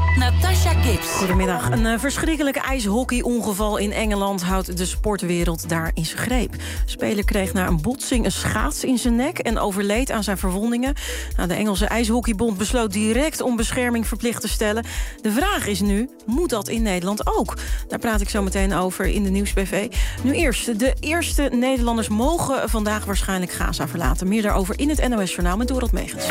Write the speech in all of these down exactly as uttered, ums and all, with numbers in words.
Natasha Gibbs. Goedemiddag. Een uh, verschrikkelijk ijshockeyongeval in Engeland houdt de sportwereld daar in zijn greep. De speler kreeg na een botsing een schaats in zijn nek en overleed aan zijn verwondingen. Nou, de Engelse IJshockeybond besloot direct om bescherming verplicht te stellen. De vraag is nu, moet dat in Nederland ook? Daar praat ik zo meteen over in de Nieuws B V. Nu eerst, de eerste Nederlanders mogen vandaag waarschijnlijk Gaza verlaten. Meer daarover in het N O S-journaal met Dorot Megens.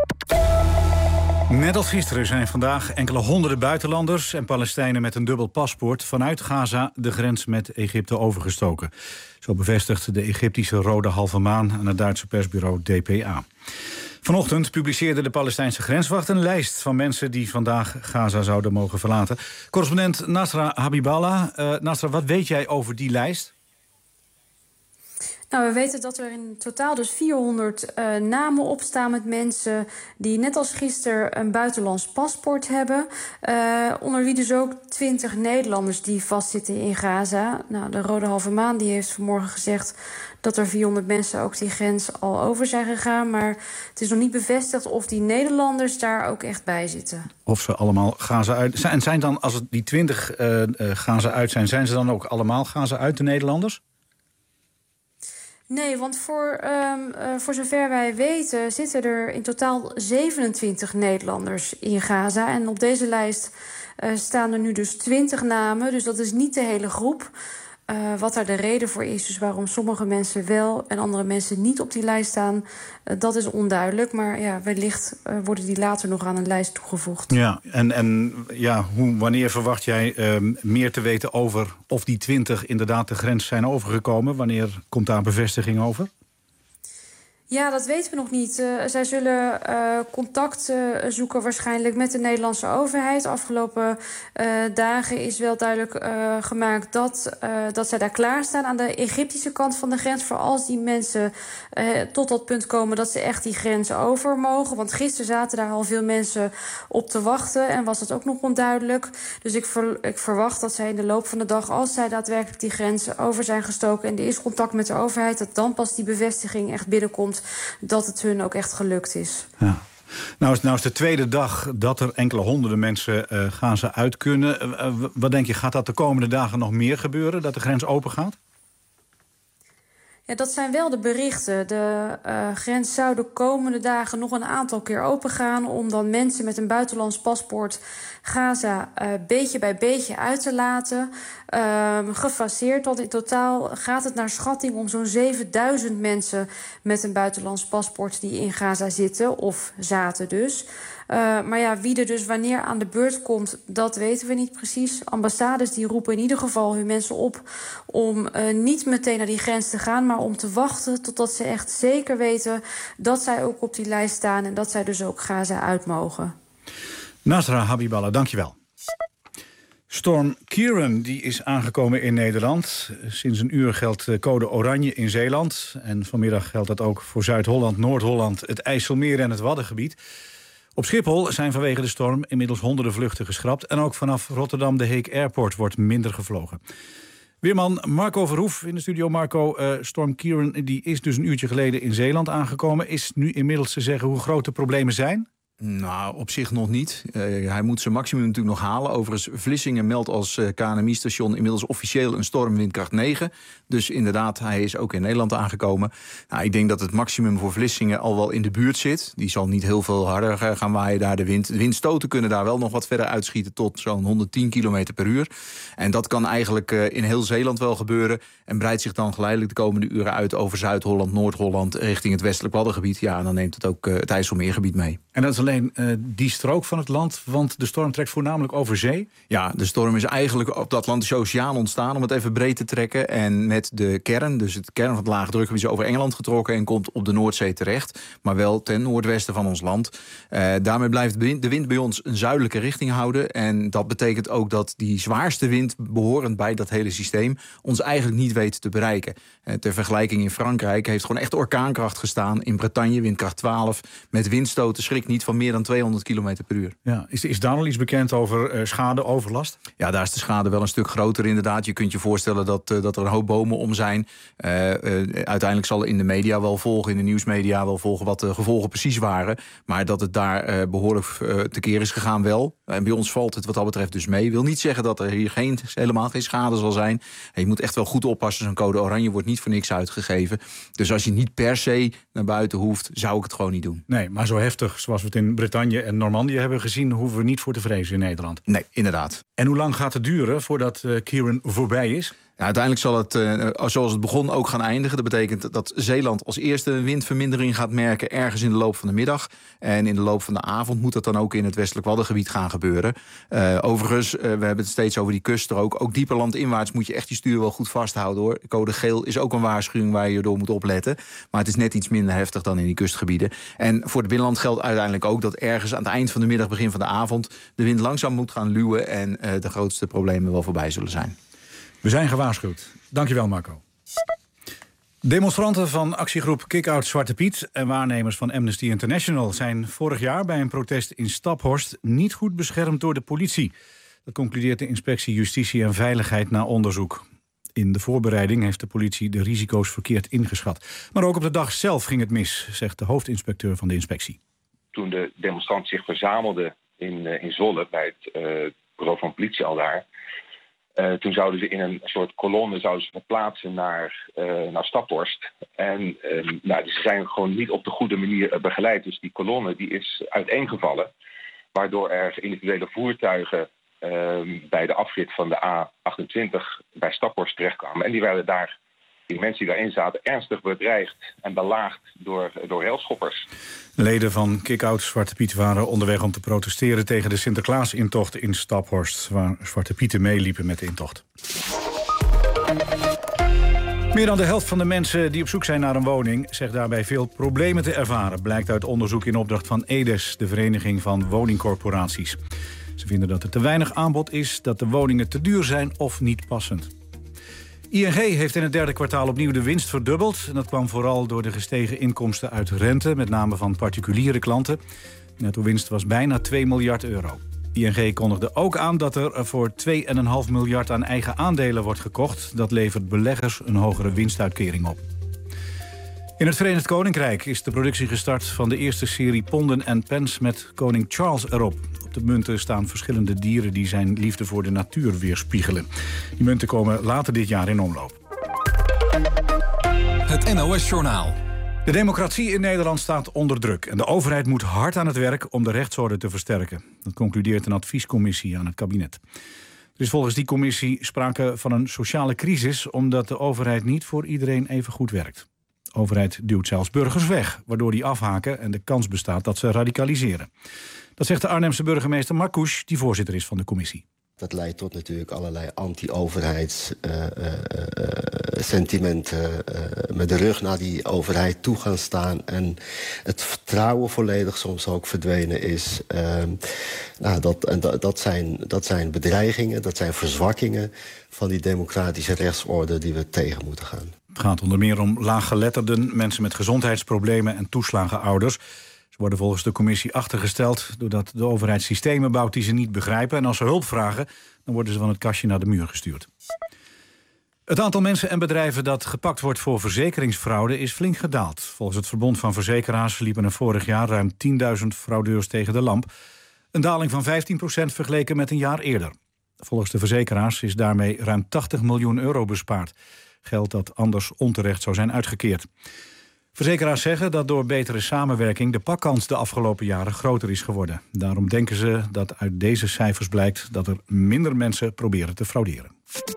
Net als gisteren zijn vandaag enkele honderden buitenlanders en Palestijnen met een dubbel paspoort vanuit Gaza de grens met Egypte overgestoken. Zo bevestigt de Egyptische Rode Halve Maan aan het Duitse persbureau D P A. Vanochtend publiceerde de Palestijnse grenswacht een lijst van mensen die vandaag Gaza zouden mogen verlaten. Correspondent Nasra Habiballah. Uh, Nasra, wat weet jij over die lijst? Nou, we weten dat er in totaal dus vierhonderd uh, namen opstaan met mensen die net als gisteren een buitenlands paspoort hebben. Uh, onder wie dus ook twintig Nederlanders die vastzitten in Gaza. Nou, de Rode Halve Maan die heeft vanmorgen gezegd dat er vierhonderd mensen ook die grens al over zijn gegaan. Maar het is nog niet bevestigd of die Nederlanders daar ook echt bij zitten. Of ze allemaal Gaza uit zijn. En zijn dan, als het die twintig uh, uh, Gaza uit zijn, zijn ze dan ook allemaal Gaza uit, de Nederlanders? Nee, want voor, um, uh, voor zover wij weten zitten er in totaal zevenentwintig Nederlanders in Gaza. En op deze lijst uh, staan er nu dus twintig namen. Dus dat is niet de hele groep. Uh, wat daar de reden voor is, dus waarom sommige mensen wel en andere mensen niet op die lijst staan, uh, dat is onduidelijk. Maar ja, wellicht uh, worden die later nog aan een lijst toegevoegd. Ja, en, en ja, hoe, wanneer verwacht jij uh, meer te weten over of die twintig inderdaad de grens zijn overgekomen? Wanneer komt daar bevestiging over? Ja, dat weten we nog niet. Uh, zij zullen uh, contact uh, zoeken waarschijnlijk met de Nederlandse overheid. De afgelopen uh, dagen is wel duidelijk uh, gemaakt dat, uh, dat zij daar klaarstaan aan de Egyptische kant van de grens. Voor als die mensen uh, tot dat punt komen dat ze echt die grens over mogen. Want gisteren zaten daar al veel mensen op te wachten en was dat ook nog onduidelijk. Dus ik, ver, ik verwacht dat zij in de loop van de dag, als zij daadwerkelijk die grens over zijn gestoken en er is contact met de overheid, dat dan pas die bevestiging echt binnenkomt dat het hun ook echt gelukt is. Ja. Nou is, nou is de tweede dag dat er enkele honderden mensen uh, Gaza uit kunnen. Uh, wat denk je, gaat dat de komende dagen nog meer gebeuren? Dat de grens open gaat? Ja, dat zijn wel de berichten. De uh, grens zou de komende dagen nog een aantal keer opengaan om dan mensen met een buitenlands paspoort Gaza uh, beetje bij beetje uit te laten. Uh, gefaseerd, want in totaal gaat het naar schatting om zo'n zevenduizend mensen met een buitenlands paspoort die in Gaza zitten, of zaten dus. Uh, maar ja, wie er dus wanneer aan de beurt komt, dat weten we niet precies. Ambassades die roepen in ieder geval hun mensen op om uh, niet meteen naar die grens te gaan, maar om te wachten totdat ze echt zeker weten dat zij ook op die lijst staan en dat zij dus ook Gaza uit mogen. Nasra Habiballah, dankjewel. Storm Ciarán die is aangekomen in Nederland. Sinds een uur geldt code oranje in Zeeland. En vanmiddag geldt dat ook voor Zuid-Holland, Noord-Holland, het IJsselmeer en het Waddengebied. Op Schiphol zijn vanwege de storm inmiddels honderden vluchten geschrapt. En ook vanaf Rotterdam de Heek Airport wordt minder gevlogen. Weerman Marco Verhoef in de studio. Marco, uh, Storm Ciarán die is dus een uurtje geleden in Zeeland aangekomen. Is nu inmiddels te zeggen hoe groot de problemen zijn? Nou, op zich nog niet. Uh, hij moet zijn maximum natuurlijk nog halen. Overigens, Vlissingen meldt als uh, K N M I-station inmiddels officieel een storm windkracht negen. Dus inderdaad, hij is ook in Nederland aangekomen. Nou, ik denk dat het maximum voor Vlissingen al wel in de buurt zit. Die zal niet heel veel harder gaan waaien daar de wind. De windstoten kunnen daar wel nog wat verder uitschieten tot zo'n honderdtien kilometer per uur. En dat kan eigenlijk uh, in heel Zeeland wel gebeuren. En breidt zich dan geleidelijk de komende uren uit over Zuid-Holland, Noord-Holland, richting het westelijk Waddengebied. Ja, en dan neemt het ook uh, het IJsselmeergebied mee. En dat is alleen Uh, die strook van het land, want de storm trekt voornamelijk over zee? Ja, de storm is eigenlijk op de Atlantische Oceaan ontstaan, om het even breed te trekken. En met de kern, dus het kern van het lage drukgebied, is over Engeland getrokken en komt op de Noordzee terecht. Maar wel ten noordwesten van ons land. Uh, daarmee blijft de wind bij ons een zuidelijke richting houden. En dat betekent ook dat die zwaarste wind, behorend bij dat hele systeem, ons eigenlijk niet weet te bereiken. Uh, ter vergelijking in Frankrijk heeft gewoon echt orkaankracht gestaan. In Bretagne windkracht twaalf, met windstoten, schrik niet, van meer dan tweehonderd kilometer per uur. Ja, is, is daar al iets bekend over uh, schade, overlast? Ja, daar is de schade wel een stuk groter inderdaad. Je kunt je voorstellen dat, uh, dat er een hoop bomen om zijn. Uh, uh, uiteindelijk zal er in de media wel volgen, in de nieuwsmedia wel volgen wat de gevolgen precies waren. Maar dat het daar uh, behoorlijk uh, tekeer is gegaan wel. En bij ons valt het wat dat betreft dus mee. Wil niet zeggen dat er hier geen, helemaal geen schade zal zijn. En je moet echt wel goed oppassen. Zo'n code oranje wordt niet voor niks uitgegeven. Dus als je niet per se naar buiten hoeft, zou ik het gewoon niet doen. Nee, maar zo heftig zoals we het in Bretagne en Normandië hebben gezien, hoeven we niet voor te vrezen in Nederland. Nee, inderdaad. En hoe lang gaat het duren voordat uh, Ciarán voorbij is? Ja, uiteindelijk zal het, uh, zoals het begon, ook gaan eindigen. Dat betekent dat Zeeland als eerste windvermindering gaat merken ergens in de loop van de middag. En in de loop van de avond moet dat dan ook in het westelijk Waddengebied gaan gebeuren. Uh, overigens, uh, we hebben het steeds over die kust er ook. Ook dieper landinwaarts moet je echt je stuur wel goed vasthouden, hoor. Code geel is ook een waarschuwing waar je door moet opletten. Maar het is net iets minder heftig dan in die kustgebieden. En voor het binnenland geldt uiteindelijk ook dat ergens aan het eind van de middag, begin van de avond, de wind langzaam moet gaan luwen en uh, de grootste problemen wel voorbij zullen zijn. We zijn gewaarschuwd. Dankjewel, Marco. Demonstranten van actiegroep Kick-Out Zwarte Piet en waarnemers van Amnesty International zijn vorig jaar bij een protest in Staphorst niet goed beschermd door de politie. Dat concludeert de Inspectie Justitie en Veiligheid na onderzoek. In de voorbereiding heeft de politie de risico's verkeerd ingeschat. Maar ook op de dag zelf ging het mis, zegt de hoofdinspecteur van de inspectie. Toen de demonstranten zich verzamelden in, in Zwolle bij het uh, bureau van politie al daar, Uh, toen zouden ze in een soort kolonne zouden ze verplaatsen naar, uh, naar Staphorst. En uh, nou, ze zijn gewoon niet op de goede manier uh, begeleid. Dus die kolonne die is uiteengevallen. Waardoor er individuele voertuigen uh, bij de afrit van de A achtentwintig bij Staphorst terechtkwamen. En die werden daar, die mensen die daarin zaten, ernstig bedreigd en belaagd door, door railschoppers. Leden van Kick-Out Zwarte Piet waren onderweg om te protesteren tegen de Sinterklaas-intocht in Staphorst, waar Zwarte Pieten meeliepen met de intocht. Meer dan de helft van de mensen die op zoek zijn naar een woning zegt daarbij veel problemen te ervaren, blijkt uit onderzoek in opdracht van EDES, de Vereniging van Woningcorporaties. Ze vinden dat er te weinig aanbod is, dat de woningen te duur zijn of niet passend. I N G heeft in het derde kwartaal opnieuw de winst verdubbeld. En dat kwam vooral door de gestegen inkomsten uit rente, met name van particuliere klanten. De netto-winst was bijna twee miljard euro. I N G kondigde ook aan dat er voor twee komma vijf miljard aan eigen aandelen wordt gekocht. Dat levert beleggers een hogere winstuitkering op. In het Verenigd Koninkrijk is de productie gestart van de eerste serie ponden en pens met koning Charles erop. Op de munten staan verschillende dieren die zijn liefde voor de natuur weerspiegelen. Die munten komen later dit jaar in omloop. Het N O S-journaal. De democratie in Nederland staat onder druk. En de overheid moet hard aan het werk om de rechtsorde te versterken. Dat concludeert een adviescommissie aan het kabinet. Er is volgens die commissie sprake van een sociale crisis, omdat de overheid niet voor iedereen even goed werkt. De overheid duwt zelfs burgers weg, waardoor die afhaken en de kans bestaat dat ze radicaliseren. Dat zegt de Arnhemse burgemeester Marcouch, die voorzitter is van de commissie. Dat leidt tot natuurlijk allerlei anti-overheidssentimenten, uh, uh, uh, met de rug naar die overheid toe gaan staan en het vertrouwen volledig soms ook verdwenen is. Uh, nou, dat, en dat, dat, zijn, dat zijn bedreigingen, dat zijn verzwakkingen van die democratische rechtsorde die we tegen moeten gaan. Het gaat onder meer om laaggeletterden, mensen met gezondheidsproblemen en toeslagenouders. Ze worden volgens de commissie achtergesteld doordat de overheid systemen bouwt die ze niet begrijpen. En als ze hulp vragen, dan worden ze van het kastje naar de muur gestuurd. Het aantal mensen en bedrijven dat gepakt wordt voor verzekeringsfraude is flink gedaald. Volgens het Verbond van Verzekeraars liepen er vorig jaar ruim tienduizend fraudeurs tegen de lamp. Een daling van vijftien procent vergeleken met een jaar eerder. Volgens de verzekeraars is daarmee ruim tachtig miljoen euro bespaard. Geld dat anders onterecht zou zijn uitgekeerd. Verzekeraars zeggen dat door betere samenwerking de pakkans de afgelopen jaren groter is geworden. Daarom denken ze dat uit deze cijfers blijkt dat er minder mensen proberen te frauderen.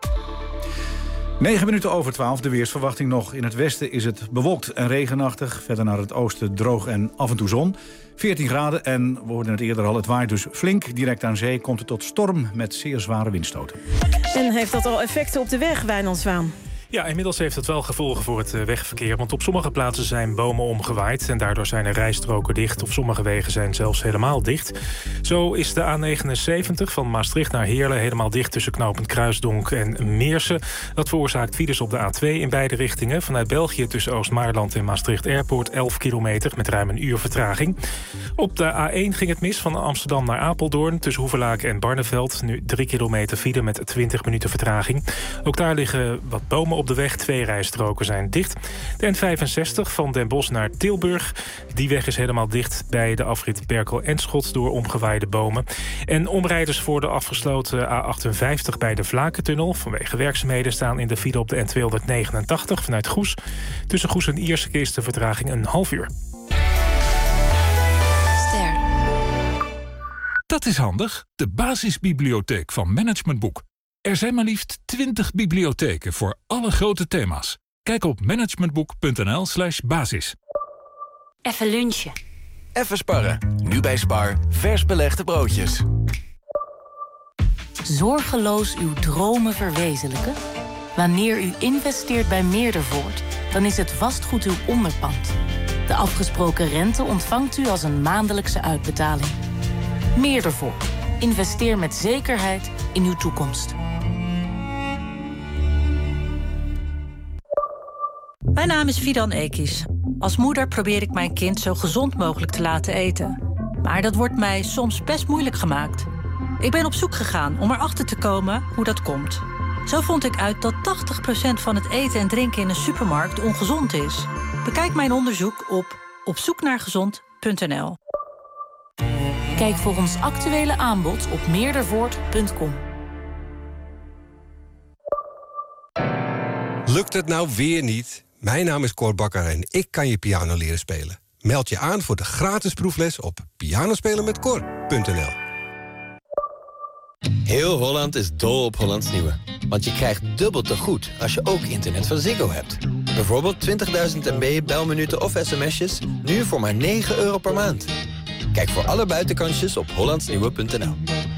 Negen minuten over twaalf, de weersverwachting nog. In het westen is het bewolkt en regenachtig. Verder naar het oosten droog en af en toe zon. veertien graden en, we hoorden het eerder al, het waait dus flink. Direct aan zee komt het tot storm met zeer zware windstoten. En heeft dat al effecten op de weg, Wijnand Zwaan? Ja, inmiddels heeft het wel gevolgen voor het wegverkeer. Want op sommige plaatsen zijn bomen omgewaaid en daardoor zijn er rijstroken dicht. Of sommige wegen zijn zelfs helemaal dicht. Zo is de A negenenzeventig van Maastricht naar Heerlen helemaal dicht tussen knooppunt Kruisdonk en Meersen. Dat veroorzaakt files op de A twee in beide richtingen. Vanuit België tussen Oost-Maarland en Maastricht Airport elf kilometer met ruim een uur vertraging. Op de A één ging het mis van Amsterdam naar Apeldoorn tussen Hoevelaken en Barneveld. Nu drie kilometer file met twintig minuten vertraging. Ook daar liggen wat bomen op de weg. Twee rijstroken zijn dicht. De N vijfenzestig van Den Bosch naar Tilburg. Die weg is helemaal dicht bij de afrit Berkel-Enschot door omgewaaide bomen. En omrijders voor de afgesloten A achtenvijftig bij de Vlakentunnel vanwege werkzaamheden staan in de file op de N tweehonderdnegenentachtig vanuit Goes. Tussen Goes en Ierseke is de vertraging een half uur. Ster. Dat is handig. De basisbibliotheek van Management Boek. Er zijn maar liefst twintig bibliotheken voor alle grote thema's. Kijk op managementboek.nl slash basis. Even lunchen. Even sparren. Nu bij Spar. Vers belegde broodjes. Zorgeloos uw dromen verwezenlijken? Wanneer u investeert bij Meerdervoort, dan is het vastgoed uw onderpand. De afgesproken rente ontvangt u als een maandelijkse uitbetaling. Meerdervoort. Investeer met zekerheid in uw toekomst. Mijn naam is Fidan Ekis. Als moeder probeer ik mijn kind zo gezond mogelijk te laten eten. Maar dat wordt mij soms best moeilijk gemaakt. Ik ben op zoek gegaan om erachter te komen hoe dat komt. Zo vond ik uit dat tachtig procent van het eten en drinken in een supermarkt ongezond is. Bekijk mijn onderzoek op opzoeknaargezond punt n l. Kijk voor ons actuele aanbod op meerdervoort punt com. Lukt het nou weer niet? Mijn naam is Cor Bakker en ik kan je piano leren spelen. Meld je aan voor de gratis proefles op pianospelemetcor punt n l. Heel Holland is dol op Hollands Nieuwe. Want je krijgt dubbel te goed als je ook internet van Ziggo hebt. Bijvoorbeeld twintigduizend MB belminuten of sms'jes, nu voor maar negen euro per maand. Kijk voor alle buitenkansjes op hollandsnieuwe punt n l.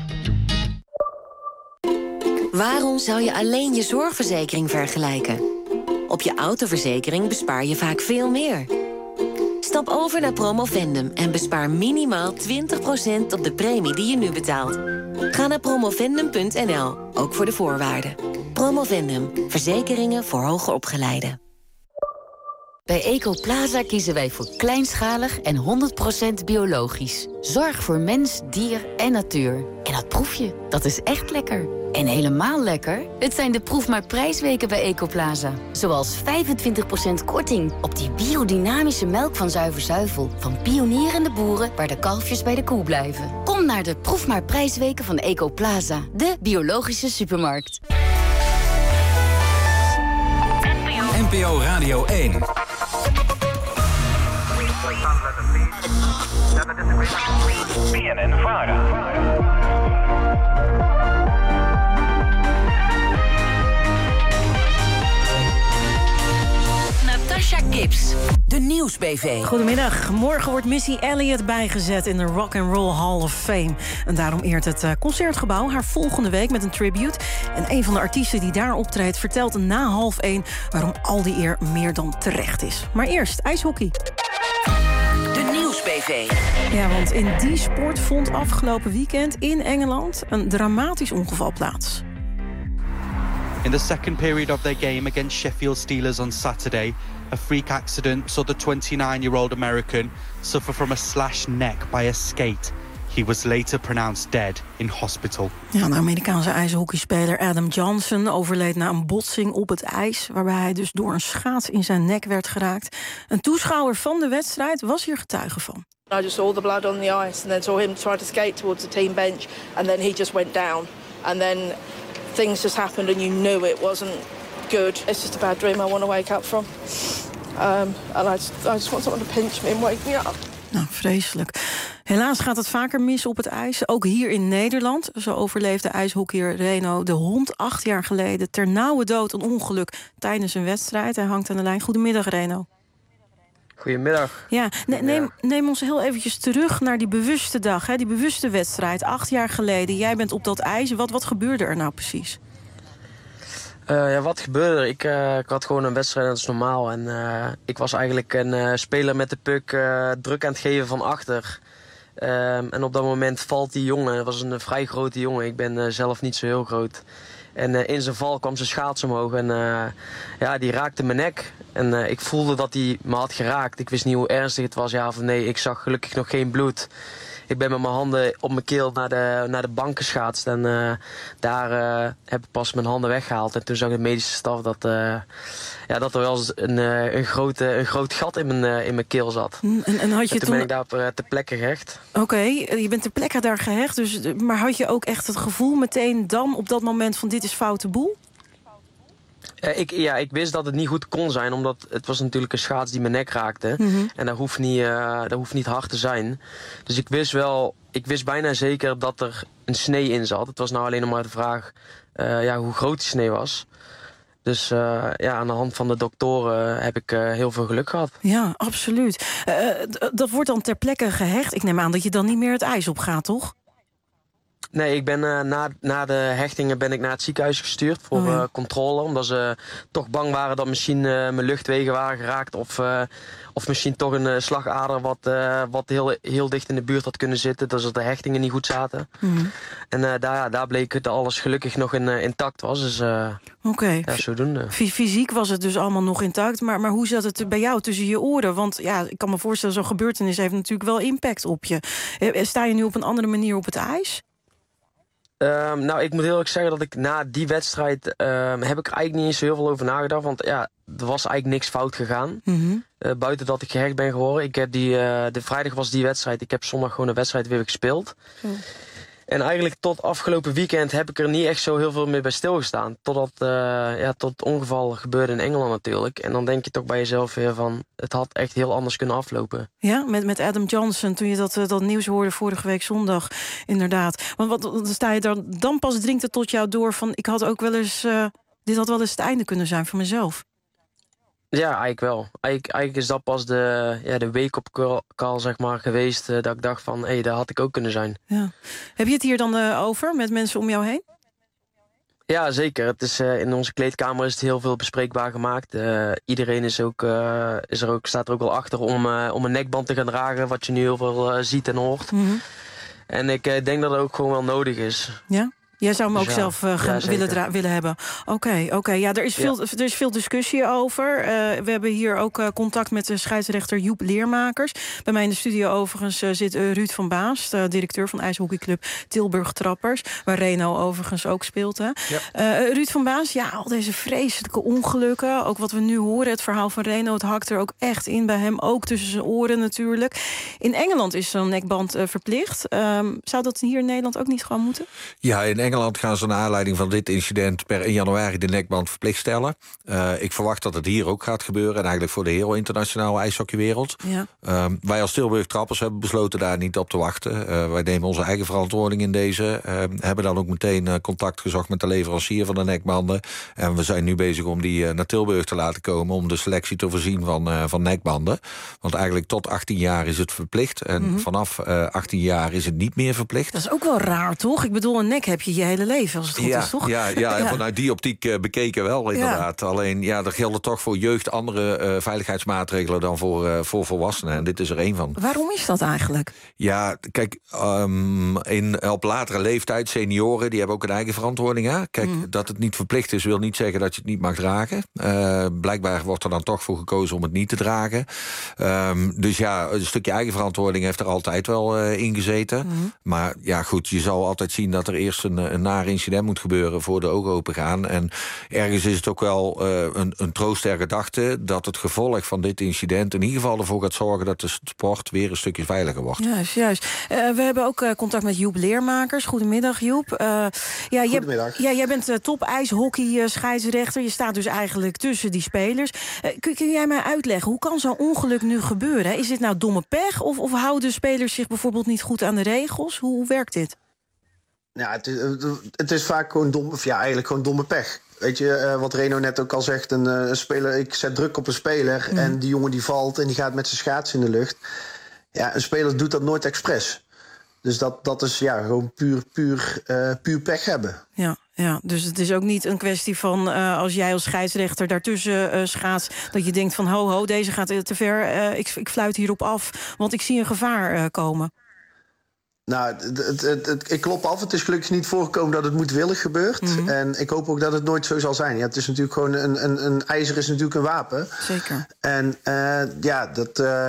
Waarom zou je alleen je zorgverzekering vergelijken? Op je autoverzekering bespaar je vaak veel meer. Stap over naar Promovendum en bespaar minimaal twintig procent op de premie die je nu betaalt. Ga naar promovendum punt n l, ook voor de voorwaarden. Promovendum, verzekeringen voor hoger opgeleiden. Bij Ecoplaza kiezen wij voor kleinschalig en honderd procent biologisch. Zorg voor mens, dier en natuur. En dat proef je, dat is echt lekker. En helemaal lekker, het zijn de proef maar prijsweken bij Ecoplaza. Zoals vijfentwintig procent korting op die biodynamische melk van Zuiver Zuivel. Van pionierende boeren waar de kalfjes bij de koe blijven. Kom naar de proef maar prijsweken van Ecoplaza. De biologische supermarkt. N P O Radio één. B N N Vara. Natasha Gibbs, de Nieuws B V. Goedemiddag. Morgen wordt Missy Elliott bijgezet in de Rock and Roll Hall of Fame. En daarom eert het Concertgebouw haar volgende week met een tribute. En een van de artiesten die daar optreedt vertelt na half één waarom al die eer meer dan terecht is. Maar eerst ijshockey. De Nieuws B V. Ja, want in die sport vond afgelopen weekend in Engeland een dramatisch ongeval plaats. In the second period of their game against Sheffield Steelers on Saturday, a freak accident saw the twenty-nine-year-old American suffer from a slashed neck by a skate. He was later pronounced dead in hospital. Ja, de Amerikaanse ijshockeyspeler Adam Johnson overleed na een botsing op het ijs, waarbij hij dus door een schaats in zijn nek werd geraakt. Een toeschouwer van de wedstrijd was hier getuige van. I just saw the blood on the ice and then saw him try to skate towards the team bench and then he just went down. And then things just happened and you knew it wasn't good. It's just a bad dream I want to wake up from. Um, and I just, I just want someone to pinch me and wake me up. Nou, vreselijk. Helaas gaat het vaker mis op het ijs. Ook hier in Nederland. Zo overleefde ijshockeyer Reno de Hond acht jaar geleden ter nauwe dood een ongeluk tijdens een wedstrijd. Hij hangt aan de lijn. Goedemiddag, Reno. Goedemiddag. Ja, ne- neem, neem ons heel eventjes terug naar die bewuste dag, hè, die bewuste wedstrijd. Acht jaar geleden, jij bent op dat ijs. Wat, wat gebeurde er nou precies? Uh, ja, wat gebeurde er? Ik, uh, ik had gewoon een wedstrijd, dat is normaal. En uh, ik was eigenlijk een uh, speler met de puck uh, druk aan het geven van achter. Uh, en op dat moment valt die jongen, dat was een uh, vrij grote jongen. Ik ben uh, zelf niet zo heel groot. En uh, in zijn val kwam zijn schaats omhoog en uh, ja, die raakte mijn nek. En uh, ik voelde dat hij me had geraakt. Ik wist niet hoe ernstig het was, ja of nee. Ik zag gelukkig nog geen bloed. Ik ben met mijn handen op mijn keel naar de, naar de bank geschaatst. En uh, daar uh, heb ik pas mijn handen weggehaald. En toen zag de medische staf dat, uh, ja, dat er wel een, uh, een, grote, een groot gat in mijn, uh, in mijn keel zat. En, en, had je en toen toen ben ik daar op, uh, ter plekke gehecht. Oké, okay, je bent ter plekke daar gehecht. Dus, maar had je ook echt het gevoel meteen dan op dat moment van dit is foute boel? Uh, ik, ja, ik wist dat het niet goed kon zijn, omdat het was natuurlijk een schaats die mijn nek raakte. Mm-hmm. En dat hoeft, niet, uh, dat hoeft niet hard te zijn. Dus ik wist wel, ik wist bijna zeker dat er een snee in zat. Het was nou alleen nog maar de vraag uh, ja, hoe groot die snee was. Dus uh, ja, aan de hand van de doktoren heb ik uh, heel veel geluk gehad. Ja, absoluut. Uh, d- dat wordt dan ter plekke gehecht. Ik neem aan dat je dan niet meer het ijs op gaat, toch? Nee, ik ben uh, na, na de hechtingen ben ik naar het ziekenhuis gestuurd voor oh, ja. uh, controle. Omdat ze toch bang waren dat misschien uh, mijn luchtwegen waren geraakt. Of, uh, of misschien toch een uh, slagader wat, uh, wat heel, heel dicht in de buurt had kunnen zitten. Dus dat de hechtingen niet goed zaten. Mm-hmm. En uh, daar, daar bleek dat alles gelukkig nog in, uh, intact was. Dus uh, okay. ja, zodoende. F- fysiek was het dus allemaal nog intact. Maar, maar hoe zat het bij jou tussen je oren? Want ja, ik kan me voorstellen, zo'n gebeurtenis heeft natuurlijk wel impact op je. Sta je nu op een andere manier op het ijs? Um, nou, ik moet heel erg zeggen dat ik na die wedstrijd um, heb ik er eigenlijk niet eens zo heel veel over nagedacht. Want ja, er was eigenlijk niks fout gegaan. Mm-hmm. Uh, buiten dat ik gehecht ben geworden. Ik heb die, uh, de vrijdag was die wedstrijd. Ik heb zondag gewoon een wedstrijd weer gespeeld. Mm. En eigenlijk tot afgelopen weekend heb ik er niet echt zo heel veel meer bij stilgestaan. Totdat uh, ja, tot het ongeval gebeurde in Engeland natuurlijk. En dan denk je toch bij jezelf weer van, het had echt heel anders kunnen aflopen. Ja, met, met Adam Johnson, toen je dat, dat nieuws hoorde vorige week zondag, inderdaad. Want wat, dan sta je dan, dan pas dringt het tot jou door van, ik had ook wel eens, uh, dit had wel eens het einde kunnen zijn voor mezelf. Ja, eigenlijk wel. Eigenlijk, eigenlijk is dat pas de, ja, de wake-up call, zeg maar, geweest. Uh, dat ik dacht van, hé, hey, daar had ik ook kunnen zijn. Ja. Heb je het hier dan uh, over met mensen om jou heen? Ja, zeker. Het is, uh, in onze kleedkamer is het heel veel bespreekbaar gemaakt. Uh, iedereen is ook, uh, is er ook, staat er ook wel achter om, uh, om een nekband te gaan dragen. Wat je nu heel veel uh, ziet en hoort. Mm-hmm. En ik uh, denk dat het ook gewoon wel nodig is. Ja? Jij zou hem ook dus ja, zelf uh, gaan ja, willen, dra- willen hebben. Oké, okay, oké. Okay. Ja, er is veel, ja. er is veel discussie over. Uh, we hebben hier ook uh, contact met de scheidsrechter Joep Leermakers. Bij mij in de studio overigens uh, zit uh, Ruud van Baast, uh, directeur van ijshockeyclub Tilburg Trappers, waar Reno overigens ook speelt. Hè? Ja. Uh, Ruud van Baast, ja, al deze vreselijke ongelukken. Ook wat we nu horen, het verhaal van Reno, het hakt er ook echt in bij hem. Ook tussen zijn oren natuurlijk. In Engeland is zo'n nekband uh, verplicht. Um, zou dat hier in Nederland ook niet gewoon moeten? Ja, in Engeland gaan ze naar aanleiding van dit incident per één januari de nekband verplicht stellen. Uh, ik verwacht dat het hier ook gaat gebeuren. En eigenlijk voor de hele internationale ijshockeywereld. Ja. Uh, wij als Tilburg Trappers hebben besloten daar niet op te wachten. Uh, wij nemen onze eigen verantwoording in deze. Uh, hebben dan ook meteen uh, contact gezocht met de leverancier van de nekbanden. En we zijn nu bezig om die uh, naar Tilburg te laten komen. Om de selectie te voorzien van, uh, van nekbanden. Want eigenlijk tot achttien jaar is het verplicht. En mm-hmm. vanaf uh, achttien jaar is het niet meer verplicht. Dat is ook wel raar, toch? Ik bedoel, een nek heb je je hele leven, als het goed ja, is, toch? Ja, ja, en ja. vanuit die optiek uh, bekeken wel, inderdaad. Ja. Alleen, ja, er gelden toch voor jeugd andere uh, veiligheidsmaatregelen dan voor, uh, voor volwassenen. En dit is er één van. Waarom is dat eigenlijk? Ja, kijk, um, in, op latere leeftijd, senioren, die hebben ook een eigen verantwoording. Hè? Kijk, mm. dat het niet verplicht is, wil niet zeggen dat je het niet mag dragen. Uh, blijkbaar wordt er dan toch voor gekozen om het niet te dragen. Um, dus ja, een stukje eigen verantwoording heeft er altijd wel uh, in gezeten. Mm. Maar ja, goed, je zal altijd zien dat er eerst een, een naar incident moet gebeuren voor de ogen open gaan. En ergens is het ook wel uh, een, een troost ter gedachte dat het gevolg van dit incident in ieder geval ervoor gaat zorgen dat de sport weer een stukje veiliger wordt. Juist, juist. Uh, we hebben ook uh, contact met Joep Leermakers. Goedemiddag, Joep. Uh, ja, Goedemiddag. Je, ja, jij bent uh, top ijshockey uh, scheidsrechter. Je staat dus eigenlijk tussen die spelers. Uh, kun, kun jij mij uitleggen, hoe kan zo'n ongeluk nu gebeuren? Hè? Is dit nou domme pech of, of houden spelers zich bijvoorbeeld niet goed aan de regels? Hoe, hoe werkt dit? Ja, het is, het is vaak gewoon dom, of ja, eigenlijk gewoon domme pech. Weet je, uh, wat Reno net ook al zegt, een, uh, een speler, ik zet druk op een speler mm. en die jongen die valt en die gaat met zijn schaats in de lucht. Ja, een speler doet dat nooit expres. Dus dat, dat is ja, gewoon puur, puur, uh, puur pech hebben. Ja, ja, dus het is ook niet een kwestie van uh, als jij als scheidsrechter daartussen uh, schaats, dat je denkt van ho, ho, deze gaat te ver, uh, ik, ik fluit hierop af, want ik zie een gevaar uh, komen. Nou, het, het, het, het, ik klop af. Het is gelukkig niet voorgekomen dat het moedwillig gebeurt. Mm-hmm. En ik hoop ook dat het nooit zo zal zijn. Ja, het is natuurlijk gewoon een, een, een ijzer is natuurlijk een wapen. Zeker. En uh, ja, dat... Uh,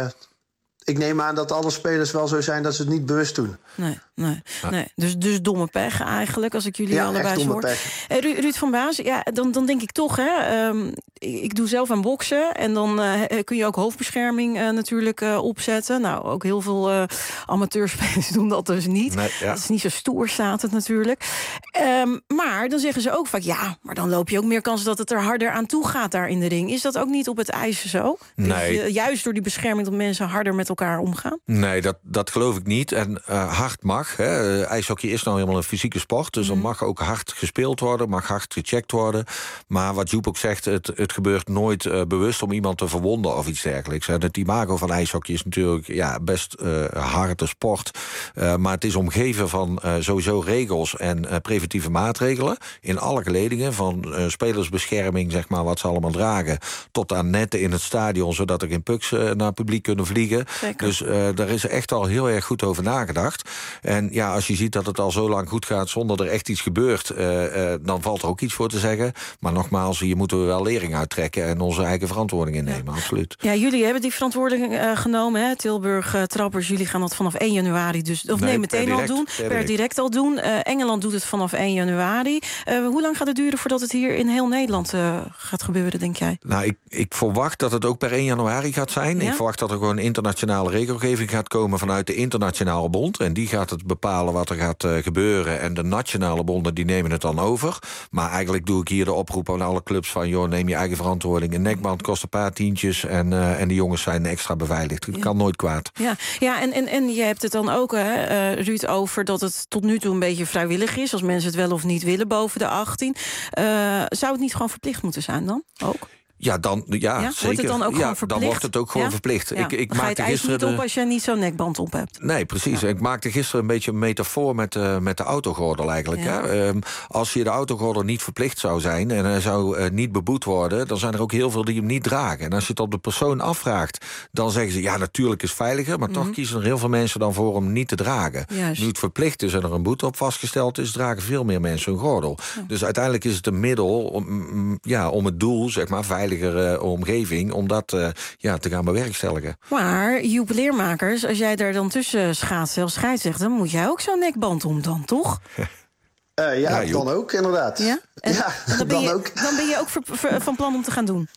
ik neem aan dat alle spelers wel zo zijn dat ze het niet bewust doen. Nee, nee, nee. Dus, dus domme pech eigenlijk, als ik jullie ja, allebei hoor. Eh, Ru- Ruud van Baas, ja, dan, dan denk ik toch, hè, um, ik, ik doe zelf aan boksen en dan uh, kun je ook hoofdbescherming uh, natuurlijk uh, opzetten. Nou, ook heel veel uh, amateurspelers doen dat dus niet. Nee, ja. Dat is niet zo stoer, staat het natuurlijk. Um, maar dan zeggen ze ook vaak, ja, maar dan loop je ook meer kans dat het er harder aan toe gaat daar in de ring. Is dat ook niet op het ijs zo? Nee. Je, juist door die bescherming dat mensen harder met elkaar omgaan? Nee, dat, dat geloof ik niet. En uh, hard mag. Hè. IJshockey is nou helemaal een fysieke sport. Dus mm. er mag ook hard gespeeld worden, mag hard gecheckt worden. Maar wat Joep ook zegt, het, het gebeurt nooit uh, bewust om iemand te verwonden of iets dergelijks. En het imago van ijshockey is natuurlijk ja, best uh, harde sport. Uh, maar het is omgeven van uh, sowieso regels en uh, preventieve maatregelen. In alle geledingen, van uh, spelersbescherming, zeg maar, wat ze allemaal dragen, tot aan netten in het stadion, zodat er geen pucks uh, naar het publiek kunnen vliegen. Zeker. Dus uh, daar is echt al heel erg goed over nagedacht. En ja, als je ziet dat het al zo lang goed gaat zonder er echt iets gebeurt, uh, uh, dan valt er ook iets voor te zeggen. Maar nogmaals, hier moeten we wel lering uittrekken en onze eigen verantwoording innemen, ja. Absoluut. Ja, jullie hebben die verantwoording uh, genomen, hè? Tilburg uh, Trappers, jullie gaan dat vanaf één januari dus, of nee, nee meteen direct, al doen, per direct. direct al doen. Uh, Engeland doet het vanaf één januari. Uh, hoe lang gaat het duren voordat het hier in heel Nederland uh, gaat gebeuren, denk jij? Nou, ik, ik verwacht dat het ook per één januari gaat zijn. Ja? Ik verwacht dat er gewoon internationale regelgeving gaat komen vanuit de internationale bond. En die gaat het bepalen wat er gaat uh, gebeuren. En de nationale bonden die nemen het dan over. Maar eigenlijk doe ik hier de oproep aan alle clubs van, joh, neem je eigen verantwoording. Een nekband kost een paar tientjes en, uh, en de jongens zijn extra beveiligd. Het ja. kan nooit kwaad. Ja, ja en, en, en je hebt het dan ook, hè, uh, Ruud, over dat het tot nu toe een beetje vrijwillig is. Als mensen het wel of niet willen boven de achttien. Uh, zou het niet gewoon verplicht moeten zijn dan ook? Ja, dan, ja, ja zeker. Wordt het dan ook ja, gewoon verplicht? Dan wordt het ook gewoon ja? verplicht. Ja. Ik, ik dan ga je het ijs niet op als je niet zo'n nekband op hebt. Nee, precies. Ja. Ik maakte gisteren een beetje een metafoor met, uh, met de autogordel eigenlijk. Ja. Hè? Um, als je de autogordel niet verplicht zou zijn en hij zou uh, niet beboet worden, dan zijn er ook heel veel die hem niet dragen. En als je het op de persoon afvraagt, dan zeggen ze, ja, natuurlijk is veiliger, maar mm-hmm. toch kiezen er heel veel mensen dan voor om niet te dragen. Juist. Nu het verplicht is en er een boete op vastgesteld is, dragen veel meer mensen een gordel. Ja. Dus uiteindelijk is het een middel om, ja, om het doel, zeg maar, veiliger uh, om om dat uh, ja, te gaan bewerkstelligen. Maar Joep Leermakers, als jij daar dan tussen schaatsen of scheidsrechter, dan moet jij ook zo'n nekband om dan, toch? Uh, ja, ja dan ook, inderdaad. Ja? En ja, dan, ben dan, je, ook. dan ben je ook ver, ver, van plan om te gaan doen?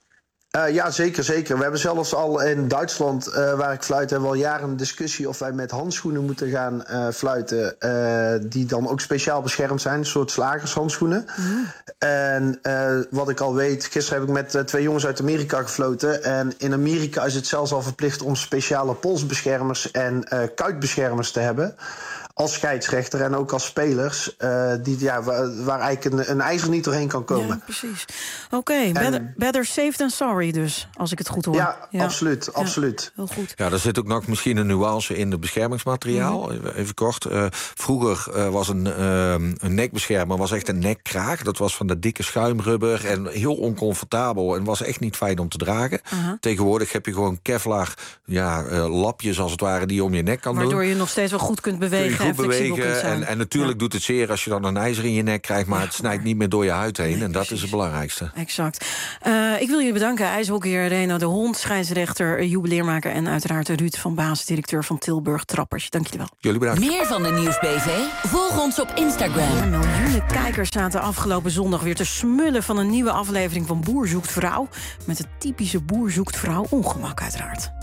Uh, ja, zeker, zeker. We hebben zelfs al in Duitsland, uh, waar ik fluit, hebben we al jaren een discussie of wij met handschoenen moeten gaan uh, fluiten. Uh, die dan ook speciaal beschermd zijn, een soort slagershandschoenen. Mm. En uh, wat ik al weet, gisteren heb ik met uh, twee jongens uit Amerika gefloten. En in Amerika is het zelfs al verplicht om speciale polsbeschermers en uh, kuitbeschermers te hebben. Als scheidsrechter en ook als spelers, uh, die, ja, waar, waar eigenlijk een, een ijzer niet doorheen kan komen. Ja, precies. Oké, okay, better, better safe than sorry dus, als ik het goed hoor. Ja, ja. absoluut, ja, absoluut. Heel goed. Ja, er zit ook nog misschien een nuance in het beschermingsmateriaal. Mm-hmm. Even kort. Uh, vroeger uh, was een, uh, een nekbeschermer was echt een nekkraag. Dat was van de dikke schuimrubber en heel oncomfortabel en was echt niet fijn om te dragen. Uh-huh. Tegenwoordig heb je gewoon Kevlar ja, uh, lapjes als het ware die je om je nek kan Waardoor doen. Waardoor je nog steeds wel goed kunt bewegen. Goed bewegen en, en natuurlijk ja. doet het zeer als je dan een ijzer in je nek krijgt, maar ja, het snijdt niet meer door je huid heen. Nee, en dat precies. is het belangrijkste. Exact. Uh, ik wil jullie bedanken, ijshockeyer Reno de Hond, scheidsrechter, jubileermaker en uiteraard Ruud van Baas, directeur van Tilburg Trappers. Dank jullie wel. Jullie bedankt. Meer van de Nieuwsbv? Volg ons op Instagram. Ja, miljoenen kijkers zaten afgelopen zondag weer te smullen van een nieuwe aflevering van Boer zoekt vrouw. Met het typische Boer zoekt vrouw ongemak uiteraard.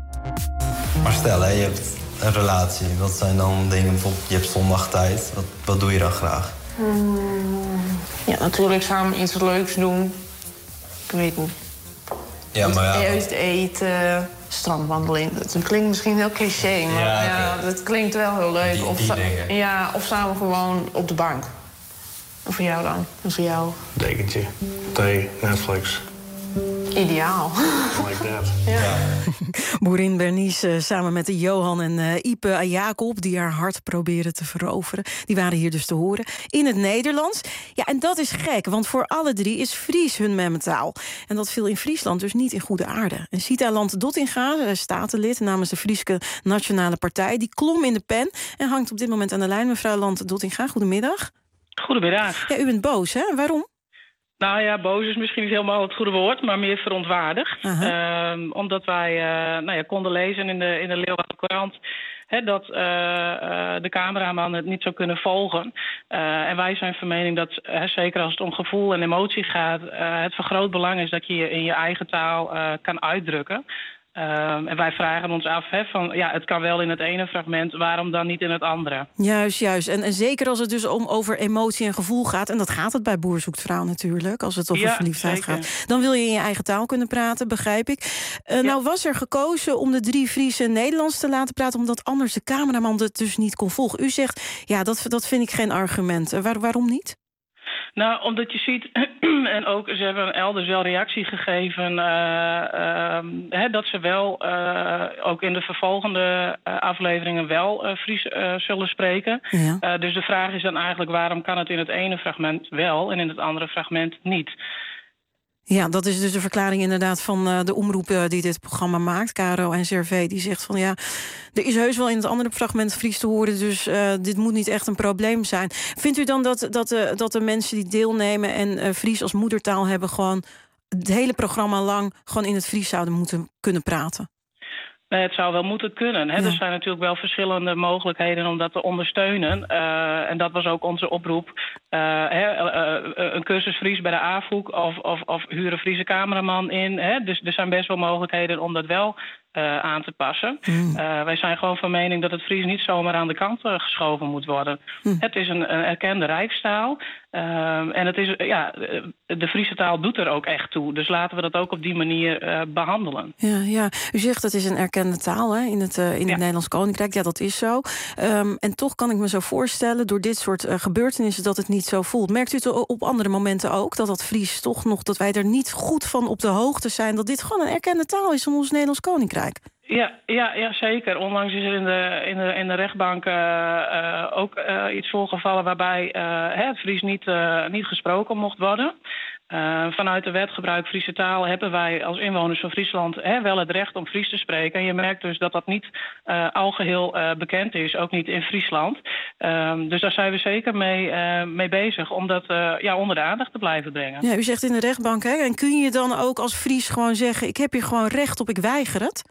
Maar stel, hè, je hebt een relatie. Wat zijn dan dingen, bijvoorbeeld je hebt zondag tijd. Wat, wat doe je dan graag? Hmm, ja, natuurlijk samen iets leuks doen. Ik weet niet. Ja, maar ja. Eerst eten, strandwandeling. Dat klinkt misschien heel cliché, maar ja, okay. ja, dat klinkt wel heel leuk. Die, of, die dingen. Ja, of samen gewoon op de bank. En voor jou dan? En voor jou? Dekentje, thee, Netflix. Ideaal. Like that. Ja. Ja. Boerin Bernice uh, samen met de Johan en uh, Ipe en Jacob... die haar hart proberen te veroveren. Die waren hier dus te horen in het Nederlands. Ja, en dat is gek, want voor alle drie is Fries hun memmentaal. En dat viel in Friesland dus niet in goede aarde. En Sita Lante-Dottinga, statenlid namens de Frieske Nationale Partij... die klom in de pen en hangt op dit moment aan de lijn. Mevrouw Lante-Dottinga, goedemiddag. Goedemiddag. Ja, u bent boos, hè? Waarom? Nou ja, boos is misschien niet helemaal het goede woord, maar meer verontwaardigd. Uh-huh. Um, omdat wij uh, nou ja, konden lezen in de, in de Leeuwarden Courant... He, dat uh, uh, de cameraman het niet zou kunnen volgen. Uh, en wij zijn van mening dat, uh, zeker als het om gevoel en emotie gaat... Uh, het van groot belang is dat je je in je eigen taal uh, kan uitdrukken. Um, en wij vragen ons af, hè, van, ja, het kan wel in het ene fragment, waarom dan niet in het andere? Juist, juist. En, en zeker als het dus om over emotie en gevoel gaat... en dat gaat het bij Boer Zoekt Vrouw natuurlijk, als het over ja, verliefdheid zeker. gaat... dan wil je in je eigen taal kunnen praten, begrijp ik. Uh, ja. Nou was er gekozen om de drie Friese Nederlands te laten praten... omdat anders de cameraman het dus niet kon volgen. U zegt, ja, dat, dat vind ik geen argument. Uh, waar, waarom niet? Nou, omdat je ziet, en ook ze hebben elders wel reactie gegeven... Uh, uh, hè, dat ze wel, uh, ook in de vervolgende uh, afleveringen wel uh, Fries uh, zullen spreken. Ja. Uh, dus de vraag is dan eigenlijk, waarom kan het in het ene fragment wel... en in het andere fragment niet? Ja, dat is dus de verklaring inderdaad van uh, de omroep uh, die dit programma maakt. K R O en N C R V, die zegt van ja, er is heus wel in het andere fragment Fries te horen... dus uh, dit moet niet echt een probleem zijn. Vindt u dan dat, dat, uh, dat de mensen die deelnemen en uh, Fries als moedertaal hebben... gewoon het hele programma lang gewoon in het Fries zouden moeten kunnen praten? Nee, het zou wel moeten kunnen. Hè? Ja. Er zijn natuurlijk wel verschillende mogelijkheden om dat te ondersteunen. Uh, en dat was ook onze oproep. Uh, hè, uh, uh, een cursus Fries bij de A V O E of, of, of huren een Friese cameraman in. Hè? Dus er zijn best wel mogelijkheden om dat wel uh, aan te passen. Mm. Uh, wij zijn gewoon van mening dat het Fries niet zomaar aan de kant uh, geschoven moet worden. Mm. Het is een, een erkende rijkstaal. Uh, en het is, ja, de Friese taal doet er ook echt toe. Dus laten we dat ook op die manier uh, behandelen. Ja, ja, u zegt dat is een erkende taal hè, in het, uh, in het ja. Nederlands Koninkrijk. Ja, dat is zo. Um, en toch kan ik me zo voorstellen, door dit soort uh, gebeurtenissen... dat het niet zo voelt. Merkt u het op andere momenten ook, dat dat Fries toch nog... dat wij er niet goed van op de hoogte zijn... dat dit gewoon een erkende taal is van ons Nederlands Koninkrijk? Ja, ja, ja, zeker. Onlangs is er in de, in de, in de rechtbank uh, uh, ook uh, iets voorgevallen... waarbij uh, het Fries niet, uh, niet gesproken mocht worden. Uh, vanuit de wet gebruik Friese taal hebben wij als inwoners van Friesland... Hè, wel het recht om Fries te spreken. En je merkt dus dat dat niet uh, algeheel uh, bekend is, ook niet in Friesland. Uh, dus daar zijn we zeker mee, uh, mee bezig om dat uh, ja, onder de aandacht te blijven brengen. Ja, u zegt in de rechtbank, hè? En kun je dan ook als Fries gewoon zeggen... ik heb hier gewoon recht op, ik weiger het?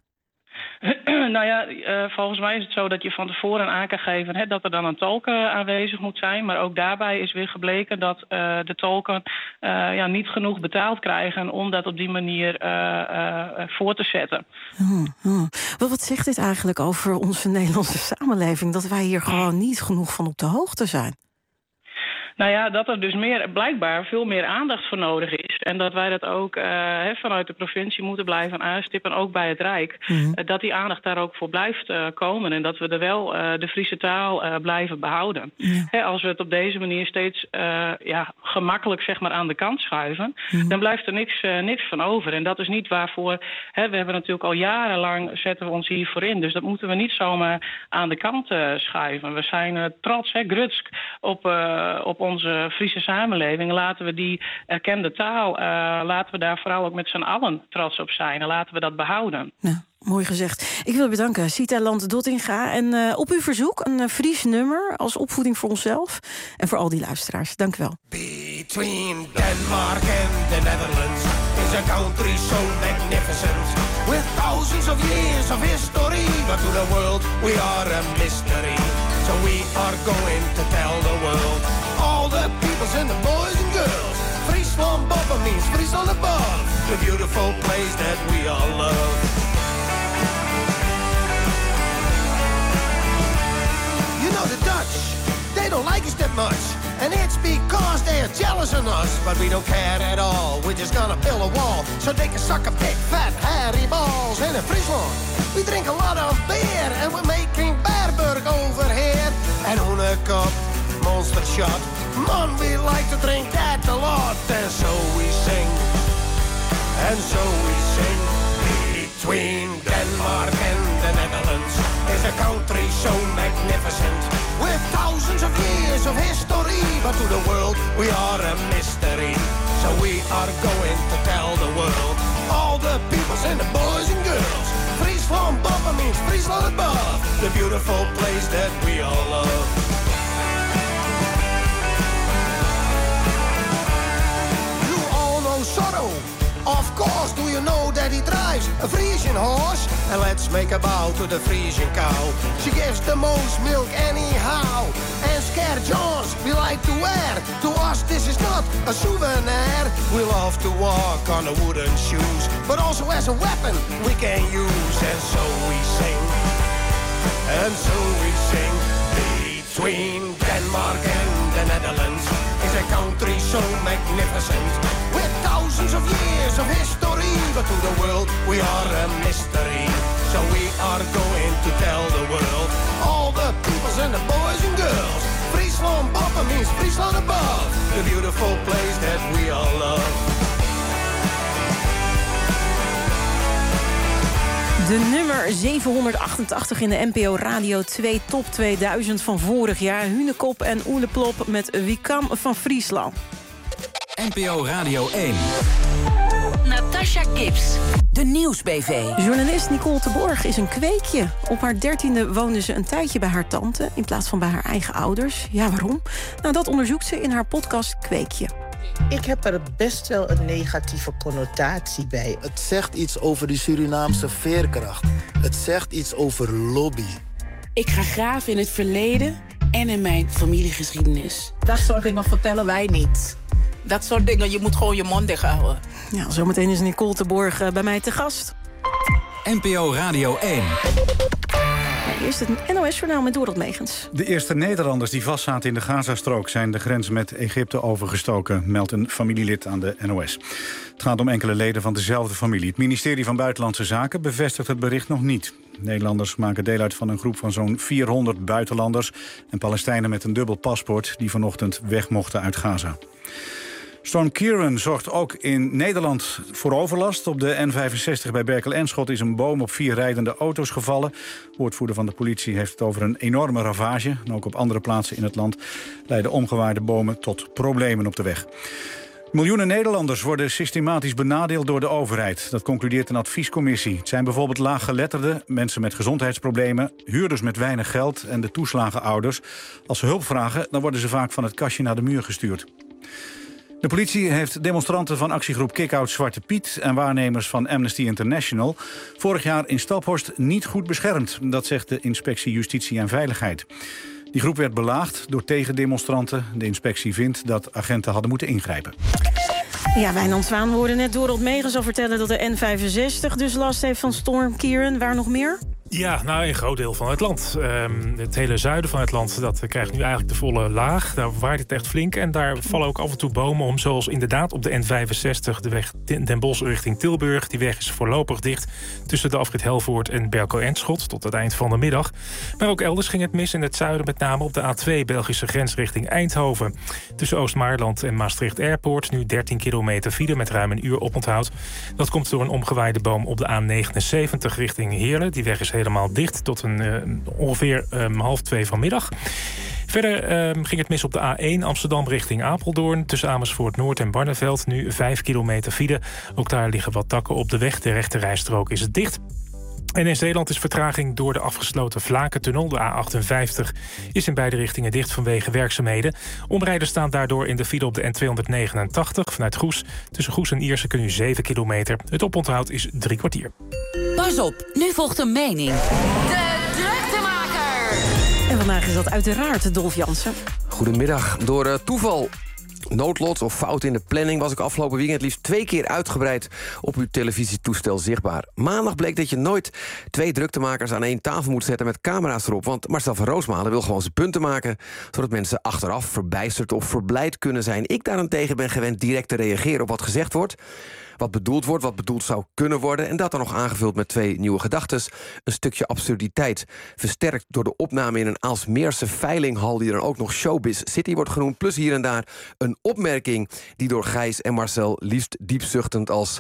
Nou ja, uh, volgens mij is het zo dat je van tevoren aan kan geven... Hè, dat er dan een tolk uh, aanwezig moet zijn. Maar ook daarbij is weer gebleken dat uh, de tolken uh, ja, niet genoeg betaald krijgen... om dat op die manier uh, uh, voor te zetten. Hmm, hmm. Wat, wat zegt dit eigenlijk over onze Nederlandse samenleving... dat wij hier gewoon niet genoeg van op de hoogte zijn? Nou ja, dat er dus meer, blijkbaar veel meer aandacht voor nodig is. En dat wij dat ook uh, he, vanuit de provincie moeten blijven aanstippen, ook bij het Rijk. Mm-hmm. Uh, dat die aandacht daar ook voor blijft uh, komen. En dat we er wel uh, de Friese taal uh, blijven behouden. Ja. He, als we het op deze manier steeds uh, ja, gemakkelijk zeg maar, aan de kant schuiven... Mm-hmm. dan blijft er niks, uh, niks van over. En dat is niet waarvoor... He, we hebben natuurlijk al jarenlang zetten we ons hiervoor in. Dus dat moeten we niet zomaar aan de kant uh, schuiven. We zijn uh, trots, hè, grutsk, op, uh, op onze Friese samenleving. Laten we die erkende taal, uh, laten we daar vooral ook met z'n allen trots op zijn. En laten we dat behouden. Ja, mooi gezegd. Ik wil bedanken, Sita Lante-Dottinga. En uh, op uw verzoek een uh, Fries nummer als opvoeding voor onszelf. En voor al die luisteraars. Dank u wel. Between Denmark and the Netherlands is a country so magnificent. With thousands of years of history. But to the world we are a mystery. So we are going to tell the world, all the peoples and the boys and girls, Friesland Bopper means Friesland above, the beautiful place that we all love. You know the Dutch, they don't like us that much, and it's because they are jealous of us. But we don't care at all, we're just gonna build a wall, so they can suck a big fat hairy balls. And in Friesland, we drink a lot of beer, and we're making Berburg over here. And on a cup, monster shot, man, we like to drink that a lot. And so we sing, and so we sing, Between Denmark and the Netherlands is a country so magnificent, with thousands of years of history, but to the world we are a mystery. So we are going to tell the world, all the peoples and the boys and girls, Friesland Bopper means Friesland above, the beautiful place that we all love. You all know Sorrow. Of course, do you know that he drives a Frisian horse? And let's make a bow to the Frisian cow. She gives the most milk anyhow. And scare Johns we like to wear. To us this is not a souvenir. We love to walk on the wooden shoes, but also as a weapon we can use. And so we sing, and so we sing. Between Denmark and the Netherlands is a country so magnificent, with thousands of years of history, but to the world we are a mystery. So we are going to tell the world, all the peoples and the boys and girls, Friesland Bopper means Friesland above, the beautiful place that we all love. De nummer zevenhonderdachtentachtig in de N P O Radio twee Top tweeduizend van vorig jaar. Hunekop en Oeleplop met Wie kam van Friesland. N P O Radio één. Natasha Gibbs, de Nieuwsbv. Journalist Nicole Terborg is een kweekje. Op haar dertiende woonde ze een tijdje bij haar tante in plaats van bij haar eigen ouders. Ja, waarom? Nou, dat onderzoekt ze in haar podcast Kweekje. Ik heb er best wel een negatieve connotatie bij. Het zegt iets over die Surinaamse veerkracht. Het zegt iets over lobby. Ik ga graven in het verleden en in mijn familiegeschiedenis. Dat soort dingen vertellen wij niet. Dat soort dingen, je moet gewoon je mond dicht houden. Ja, zometeen is Nicole Terborg bij mij te gast. N P O Radio één. Eerst het N O S-journaal met Dorot Megens. De eerste Nederlanders die vastzaten in de Gazastrook zijn de grens met Egypte overgestoken, meldt een familielid aan de N O S. Het gaat om enkele leden van dezelfde familie. Het ministerie van Buitenlandse Zaken bevestigt het bericht nog niet. Nederlanders maken deel uit van een groep van zo'n vierhonderd buitenlanders en Palestijnen met een dubbel paspoort die vanochtend weg mochten uit Gaza. Storm Ciarán zorgt ook in Nederland voor overlast. Op de N vijfenzestig bij Berkel-Enschot is een boom op vier rijdende auto's gevallen. Woordvoerder van de politie heeft het over een enorme ravage. En ook op andere plaatsen in het land leiden omgewaaide bomen tot problemen op de weg. Miljoenen Nederlanders worden systematisch benadeeld door de overheid. Dat concludeert een adviescommissie. Het zijn bijvoorbeeld laaggeletterden, mensen met gezondheidsproblemen, huurders met weinig geld en de toeslagenouders. Als ze hulp vragen, dan worden ze vaak van het kastje naar de muur gestuurd. De politie heeft demonstranten van actiegroep Kick-Out Zwarte Piet en waarnemers van Amnesty International vorig jaar in Staphorst niet goed beschermd. Dat zegt de inspectie Justitie en Veiligheid. Die groep werd belaagd door tegendemonstranten. De inspectie vindt dat agenten hadden moeten ingrijpen. Ja, Wijnand Zwaan hoorde net Dorot Megens al vertellen dat de N vijfenzestig dus last heeft van Storm Ciarán. Waar nog meer? Ja, nou, een groot deel van het land. Um, het hele zuiden van het land, dat krijgt nu eigenlijk de volle laag. Daar waait het echt flink en daar vallen ook af en toe bomen om. Zoals inderdaad op de N vijfenzestig, de weg Den Bosch richting Tilburg. Die weg is voorlopig dicht tussen de afrit Helvoort en Berkel-Enschot tot het eind van de middag. Maar ook elders ging het mis in het zuiden, met name op de A twee Belgische grens richting Eindhoven. Tussen Oost-Maarland en Maastricht Airport nu dertien kilometer file met ruim een uur oponthoud. Dat komt door een omgewaaide boom op de A negenenzeventig richting Heerlen. Die weg is helemaal dicht tot een, uh, ongeveer um, half twee vanmiddag. Verder um, ging het mis op de A één Amsterdam richting Apeldoorn. Tussen Amersfoort Noord en Barneveld nu vijf kilometer file. Ook daar liggen wat takken op de weg. De rechterrijstrook is het dicht. En in Zeeland is vertraging door de afgesloten Vlakentunnel. De A achtenvijftig is in beide richtingen dicht vanwege werkzaamheden. Omrijders staan daardoor in de file op de N tweehonderdnegenentachtig vanuit Goes. Tussen Goes en Ierseke nu zeven kilometer. Het oponthoud is drie kwartier. Pas op, nu volgt een mening. De Druktemaker! En vandaag is dat uiteraard Dolf Jansen. Goedemiddag. Door uh, toeval, noodlot of fout in de planning was ik afgelopen weekend liefst twee keer uitgebreid op uw televisietoestel zichtbaar. Maandag bleek dat je nooit twee druktemakers aan één tafel moet zetten met camera's erop. Want Marcel van Roosmalen wil gewoon zijn punten maken, zodat mensen achteraf verbijsterd of verblijd kunnen zijn. Ik daarentegen ben gewend direct te reageren op wat gezegd wordt. wat bedoeld wordt, wat bedoeld zou kunnen worden... en dat dan nog aangevuld met twee nieuwe gedachtes. Een stukje absurditeit, versterkt door de opname in een Aalsmeerse veilinghal... die dan ook nog Showbiz City wordt genoemd. Plus hier en daar een opmerking die door Gijs en Marcel... liefst diepzuchtend als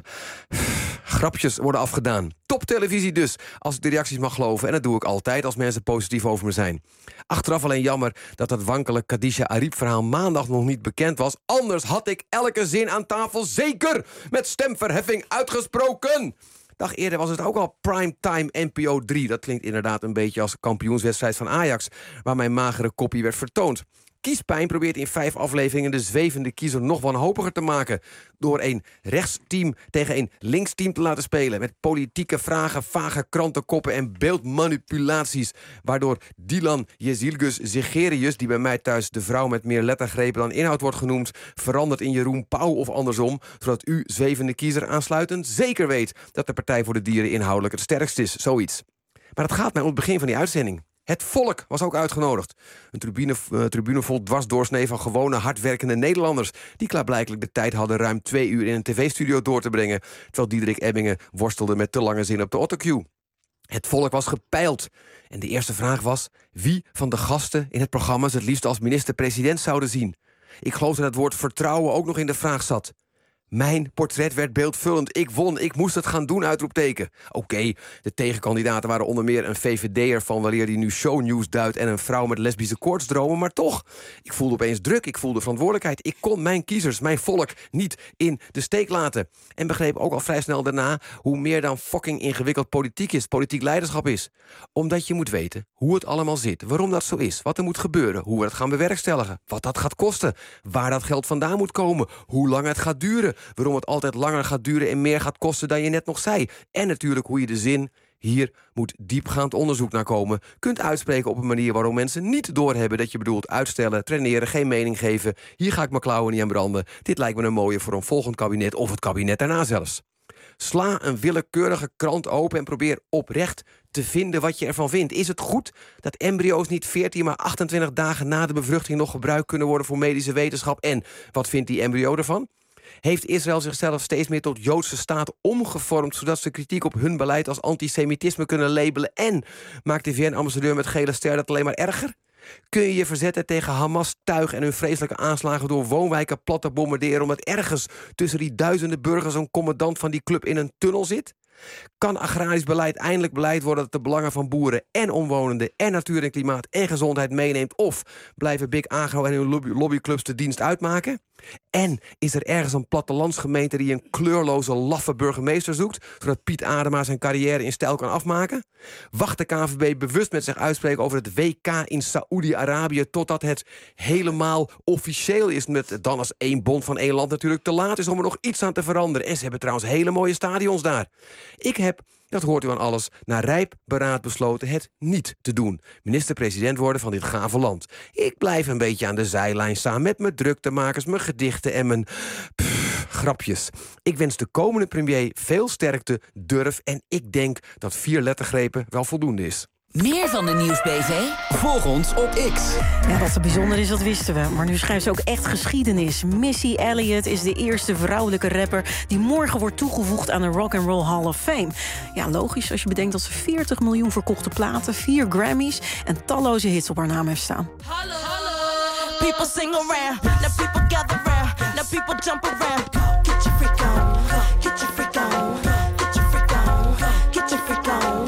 grapjes worden afgedaan. Toptelevisie dus, als ik de reacties mag geloven. En dat doe ik altijd als mensen positief over me zijn. Achteraf alleen jammer dat het wankele Khadija Ariep-verhaal... maandag nog niet bekend was. Anders had ik elke zin aan tafel zeker met stemverheffing uitgesproken. Dag eerder was het ook al primetime N P O drie. Dat klinkt inderdaad een beetje als kampioenswedstrijd van Ajax... waar mijn magere koppie werd vertoond. Kiespijn probeert in vijf afleveringen de zwevende kiezer nog wanhopiger te maken... door een rechtsteam tegen een linksteam te laten spelen... met politieke vragen, vage krantenkoppen en beeldmanipulaties... waardoor Dilan Jezilgus Zegerius, die bij mij thuis de vrouw met meer lettergrepen dan inhoud wordt genoemd... verandert in Jeroen Pauw of andersom... zodat u, zwevende kiezer, aansluitend zeker weet... dat de Partij voor de Dieren inhoudelijk het sterkst is, zoiets. Maar dat gaat mij om het begin van die uitzending. Het volk was ook uitgenodigd. Een tribune, uh, tribune vol dwarsdoorsnee van gewone hardwerkende Nederlanders... die klaarblijkelijk de tijd hadden ruim twee uur in een tv-studio door te brengen... terwijl Diederik Ebbingen worstelde met te lange zin op de autocue. Het volk was gepeild. En de eerste vraag was wie van de gasten in het programma... ze het liefst als minister-president zouden zien. Ik geloof dat het woord vertrouwen ook nog in de vraag zat. Mijn portret werd beeldvullend. Ik won, ik moest het gaan doen, uitroepteken. Oké, okay, de tegenkandidaten waren onder meer een V V D'er... van wanneer die nu shownieuws duidt... en een vrouw met lesbische koortsdromen, maar toch. Ik voelde opeens druk, ik voelde verantwoordelijkheid. Ik kon mijn kiezers, mijn volk, niet in de steek laten. En begreep ook al vrij snel daarna... hoe meer dan fucking ingewikkeld politiek is, politiek leiderschap is. Omdat je moet weten hoe het allemaal zit, waarom dat zo is... wat er moet gebeuren, hoe we het gaan bewerkstelligen... wat dat gaat kosten, waar dat geld vandaan moet komen... hoe lang het gaat duren... waarom het altijd langer gaat duren en meer gaat kosten dan je net nog zei. En natuurlijk hoe je de zin, hier moet diepgaand onderzoek naar komen... kunt uitspreken op een manier waarom mensen niet doorhebben... dat je bedoelt uitstellen, traineren, geen mening geven... hier ga ik mijn klauwen niet aan branden. Dit lijkt me een mooie voor een volgend kabinet of het kabinet daarna zelfs. Sla een willekeurige krant open en probeer oprecht te vinden wat je ervan vindt. Is het goed dat embryo's niet veertien, maar achtentwintig dagen na de bevruchting... nog gebruikt kunnen worden voor medische wetenschap? En wat vindt die embryo ervan? Heeft Israël zichzelf steeds meer tot Joodse staat omgevormd... zodat ze kritiek op hun beleid als antisemitisme kunnen labelen? En maakt de V N-ambassadeur met gele ster dat alleen maar erger? Kun je je verzetten tegen Hamas-tuig en hun vreselijke aanslagen... door woonwijken plat te bombarderen... omdat ergens tussen die duizenden burgers... een commandant van die club in een tunnel zit? Kan agrarisch beleid eindelijk beleid worden... dat de belangen van boeren en omwonenden... en natuur en klimaat en gezondheid meeneemt? Of blijven Big Agro en hun lobby- lobbyclubs de dienst uitmaken? En is er ergens een plattelandsgemeente... die een kleurloze, laffe burgemeester zoekt... zodat Piet Adema zijn carrière in stijl kan afmaken? Wacht de K N V B bewust met zich uitspreken over het W K in Saoedi-Arabië... totdat het helemaal officieel is... met dan als één bond van één land natuurlijk te laat is... om er nog iets aan te veranderen. En ze hebben trouwens hele mooie stadions daar. Ik heb, dat hoort u aan alles, na rijp beraad besloten het niet te doen. Minister-president worden van dit gave land. Ik blijf een beetje aan de zijlijn staan met mijn druktemakers, mijn gedichten en mijn pff, grapjes. Ik wens de komende premier veel sterkte, durf en ik denk dat vier lettergrepen wel voldoende is. Meer van de Nieuws B V? Volg ons op X. Ja, dat het bijzonder is, dat wisten we. Maar nu schrijft ze ook echt geschiedenis. Missy Elliott is de eerste vrouwelijke rapper... die morgen wordt toegevoegd aan de Rock and Roll Hall of Fame. Ja, logisch als je bedenkt dat ze veertig miljoen verkochte platen... vier Grammys en talloze hits op haar naam heeft staan. Hallo, hallo. People sing around, now people gather round, now people jump around. Get your freak on, get your freak on, get your freak on, get your freak on.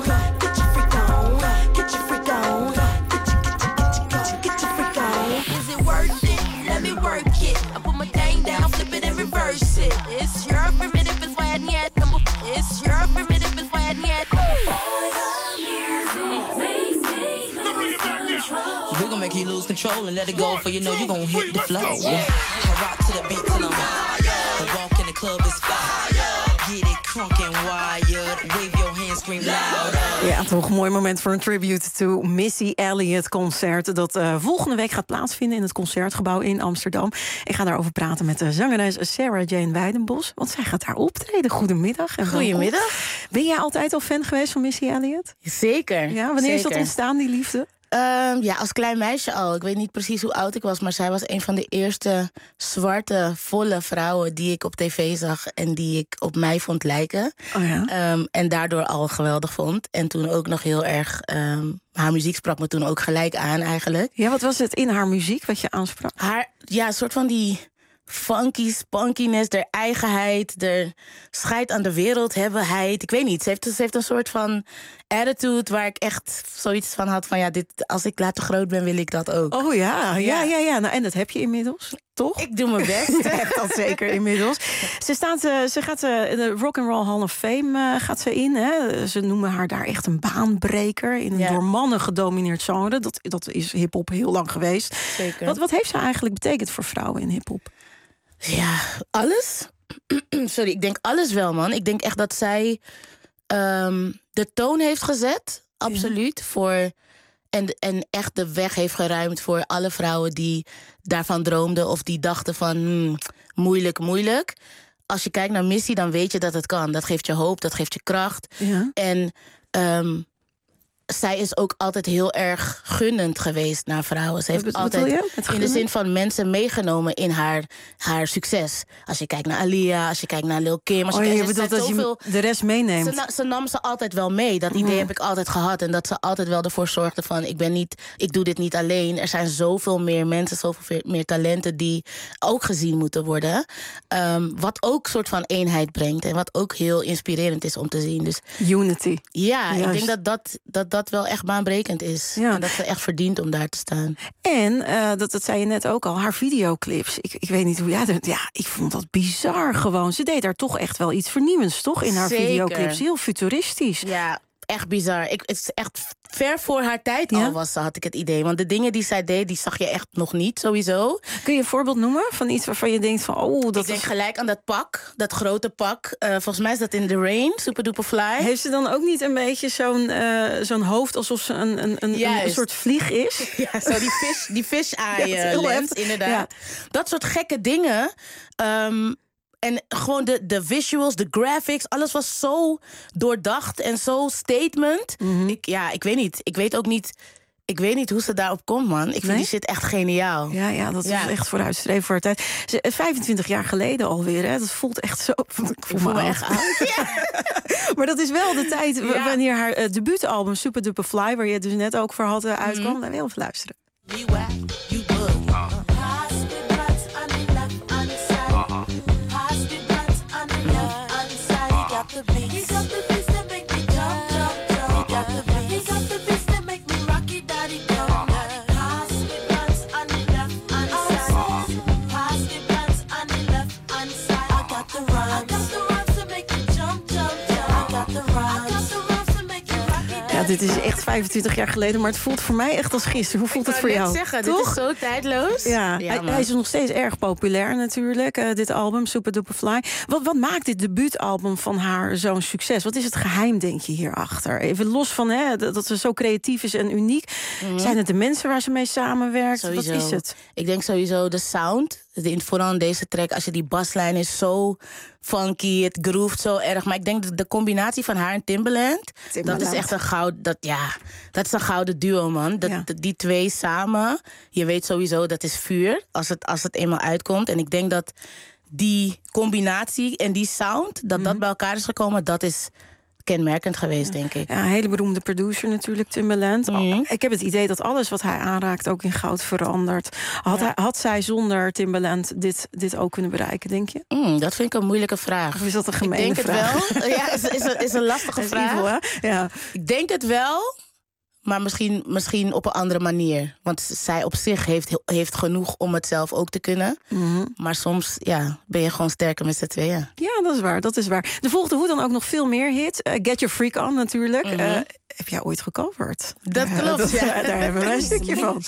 It's your primitive is why I need It's your primitive is why I need We're gonna make you lose control and let it go for you know you're gonna hit the flow. Yeah. I rock to the beat till I'm high. The walk in the club is fire. Get it crunk and wired. Wave your hands, scream louder. Ja, toch een mooi moment voor een tribute to Missy Elliott concert... dat uh, volgende week gaat plaatsvinden in het Concertgebouw in Amsterdam. Ik ga daarover praten met de zangeres Sarah Jane Weidenbos... want zij gaat daar optreden. Goedemiddag. En Goedemiddag. Ben jij altijd al fan geweest van Missy Elliott? Zeker. Ja, wanneer zeker. is dat ontstaan, die liefde? Um, ja, als klein meisje al. Ik weet niet precies hoe oud ik was, maar zij was een van de eerste zwarte, volle vrouwen die ik op tv zag en die ik op mij vond lijken. Oh ja? Um, en daardoor al geweldig vond. En toen ook nog heel erg... Um, haar muziek sprak me toen ook gelijk aan eigenlijk. Ja, wat was het in haar muziek wat je aansprak? Haar, ja, een soort van die funky spunkiness, de eigenheid, de scheid aan de wereld hebbenheid. Ik weet niet, ze heeft, ze heeft een soort van attitude waar ik echt zoiets van had van ja, dit, als ik later groot ben, wil ik dat ook. Oh ja, ja, ja, ja. Nou, en dat heb je inmiddels, toch? Ik doe mijn best. Je hebt dat zeker inmiddels. Ze, staat, uh, ze gaat uh, de Rock and Roll Hall of Fame uh, gaat ze in. Hè. Ze noemen haar daar echt een baanbreker in een ja. door mannen gedomineerd genre. Dat, dat is hiphop heel lang geweest. Zeker. Wat, wat heeft ze eigenlijk betekend voor vrouwen in hiphop? Ja, alles. Sorry, ik denk alles wel, man. Ik denk echt dat zij um, de toon heeft gezet, absoluut, ja. voor en, en echt de weg heeft geruimd voor alle vrouwen die daarvan droomden of die dachten van hmm, moeilijk, moeilijk. Als je kijkt naar Missy, dan weet je dat het kan. Dat geeft je hoop, dat geeft je kracht. Ja. En um, zij is ook altijd heel erg gunnend geweest naar vrouwen. Ze heeft wat altijd in de zin van mensen meegenomen in haar, haar succes. Als je kijkt naar Aaliyah, als je kijkt naar Lil Kim. Als je oh, kijkt, je bedoelt dat zoveel, je de rest meeneemt. Ze, ze nam ze altijd wel mee. Dat idee mm. heb ik altijd gehad. En dat ze altijd wel ervoor zorgde van ik ben niet, ik doe dit niet alleen. Er zijn zoveel meer mensen, zoveel meer talenten die ook gezien moeten worden. Um, wat ook een soort van eenheid brengt. En wat ook heel inspirerend is om te zien. Dus, Unity. Ja, Juist. Ik denk dat dat, dat dat wel echt baanbrekend is. Ja. En dat ze echt verdient om daar te staan. En, uh, dat, dat zei je net ook al, haar videoclips. Ik, ik weet niet hoe jij dat... Ja, ik vond dat bizar gewoon. Ze deed daar toch echt wel iets vernieuwends, toch? In haar Zeker. videoclips. Heel futuristisch. Ja, echt bizar. Ik, het is echt ver voor haar tijd ja? al was, had ik het idee. Want de dingen die zij deed, die zag je echt nog niet, sowieso. Kun je een voorbeeld noemen van iets waarvan je denkt van... oh, dat Ik denk is... gelijk aan dat pak, dat grote pak. Uh, volgens mij is dat in The Rain, Super Duper Fly. Heeft ze dan ook niet een beetje zo'n uh, zo'n hoofd alsof ze een, een, een, een soort vlieg is? Ja, zo die fish, die fish eye ja, uh, lens, inderdaad. Ja. Dat soort gekke dingen... Um, En gewoon de, de visuals, de graphics, alles was zo doordacht en zo statement. Mm-hmm. Ik, ja, ik weet niet. Ik weet ook niet... Ik weet niet hoe ze daarop komt, man. Ik vind nee? die shit echt geniaal. Ja, ja dat is ja. echt vooruitstreven voor haar tijd. vijfentwintig jaar geleden alweer, hè. Dat voelt echt zo... Ik voel, ik voel me, me echt oud. Ja. Maar dat is wel de tijd ja. wanneer haar uh, debuutalbum Super Duper Fly... waar je het dus net ook voor had, uh, uitkwam. Mm. Daar wil je even luisteren. You act, you bug. Uh. Ja, dit is echt vijfentwintig jaar geleden, maar het voelt voor mij echt als gisteren. Hoe voelt het voor jou? Zeggen, toch? Dit is zo tijdloos. Ja, ja hij, hij is nog steeds erg populair natuurlijk, uh, dit album, Super Duper Fly. Wat, wat maakt dit debuutalbum van haar zo'n succes? Wat is het geheim, denk je, hierachter? Even los van hè, dat ze zo creatief is en uniek. Mm-hmm. Zijn het de mensen waar ze mee samenwerkt? Sowieso. Wat is het? Ik denk sowieso de sound. De, vooral in deze track, als je die baslijn is zo funky, het groeft zo erg. Maar ik denk dat de combinatie van haar en Timbaland, Timbaland. dat is echt een gouden, dat ja, dat is een gouden duo, man. Dat, ja. Die twee samen, je weet sowieso dat is vuur als het als het eenmaal uitkomt. En ik denk dat die combinatie en die sound, dat mm-hmm. dat bij elkaar is gekomen, dat is kenmerkend geweest, denk ik. Ja, een hele beroemde producer natuurlijk, Timbaland. Mm-hmm. Ik heb het idee dat alles wat hij aanraakt ook in goud verandert. Had, ja. hij, had zij zonder Timbaland dit, dit ook kunnen bereiken, denk je? Mm, dat vind ik een moeilijke vraag. Of is dat een gemene ik denk vraag? Het wel. Ja, is, is, is een lastige is vraag. Evil, ja. Ik denk het wel, maar misschien, misschien op een andere manier. Want zij op zich heeft, heeft genoeg om het zelf ook te kunnen. Mm-hmm. Maar soms ja, ben je gewoon sterker met z'n tweeën. Ja, dat is waar, dat is waar. Er volgde hoe dan ook nog veel meer hits. Uh, Get Your Freak On natuurlijk. Mm-hmm. Uh, heb jij ooit gecoverd? Dat uh, klopt, dat, ja. Uh, daar hebben we een stukje van.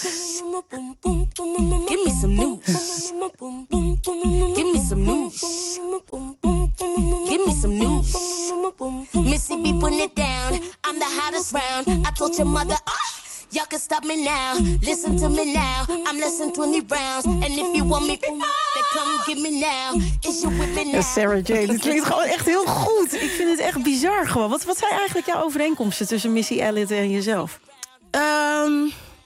Give me some news. Give me some news. Give me some news. Missy be putting it down. I'm the hottest round. I told your mother, oh, y'all can stop me now. Listen to me now. I'm less than twenty rounds. And if you want me, then come give me now. Is you whipping now? Sarah Jane, het klinkt gewoon echt heel goed. Ik vind het echt bizar gewoon. Wat, wat zijn eigenlijk jouw overeenkomsten tussen Missy Elliott en jezelf? Um,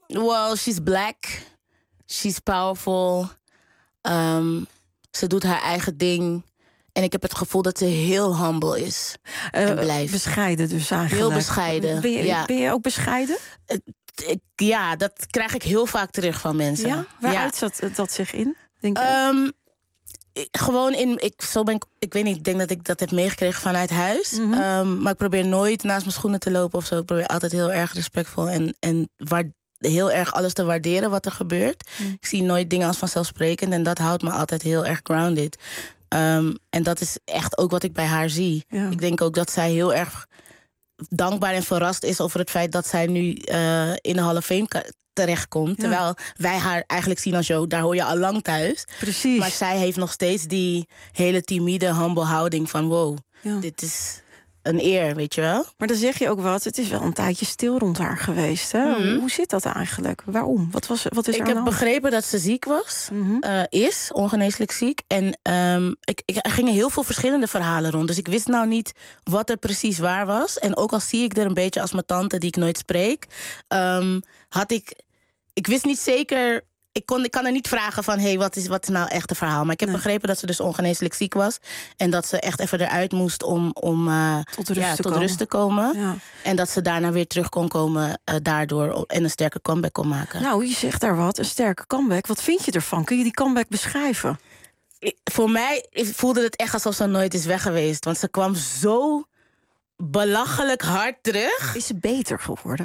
Well, she's black. She's powerful. Um, ze doet haar eigen ding. En ik heb het gevoel dat ze heel humble is. En uh, blijft. Bescheiden dus eigenlijk. Heel bescheiden. Ben je, ja. ben je ook bescheiden? Uh, ik, ja, dat krijg ik heel vaak terug van mensen. Ja? Waaruit ja. zat dat zich in? Denk um, ik, gewoon in... Ik, zo ben ik, ik weet niet, ik denk dat ik dat heb meegekregen vanuit huis. Mm-hmm. Um, maar ik probeer nooit naast mijn schoenen te lopen of zo. Ik probeer altijd heel erg respectvol en, en waar, heel erg alles te waarderen wat er gebeurt. Mm. Ik zie nooit dingen als vanzelfsprekend. En dat houdt me altijd heel erg grounded. Um, en dat is echt ook wat ik bij haar zie. Ja. Ik denk ook dat zij heel erg dankbaar en verrast is over het feit dat zij nu uh, in de Hall of Fame ka- terechtkomt. Ja. Terwijl wij haar eigenlijk zien als, joh, daar hoor je al lang thuis. Precies. Maar zij heeft nog steeds die hele timide, humble houding van wow, ja. dit is een eer, weet je wel. Maar dan zeg je ook wat, het is wel een tijdje stil rond haar geweest. Hè? Mm-hmm. Hoe, hoe zit dat eigenlijk? Waarom? Wat, was, wat is er Ik aan heb de begrepen dat ze ziek was. Mm-hmm. Uh, is, ongeneeslijk ziek. En um, ik, ik, er gingen heel veel verschillende verhalen rond. Dus ik wist nou niet wat er precies waar was. En ook al zie ik er een beetje als mijn tante die ik nooit spreek. Um, had ik... Ik wist niet zeker... Ik, kon, ik kan er niet vragen van, hey, wat is, wat is nou echt het verhaal? Maar ik heb nee. begrepen dat ze dus ongeneeslijk ziek was. En dat ze echt even eruit moest om, om uh, tot, rust, ja, te tot rust te komen. Ja. En dat ze daarna weer terug kon komen uh, daardoor en een sterke comeback kon maken. Nou, je zegt daar wat, een sterke comeback. Wat vind je ervan? Kun je die comeback beschrijven? Ik, voor mij voelde het echt alsof ze nooit is weg geweest. Want ze kwam zo belachelijk hard terug. Is ze beter geworden?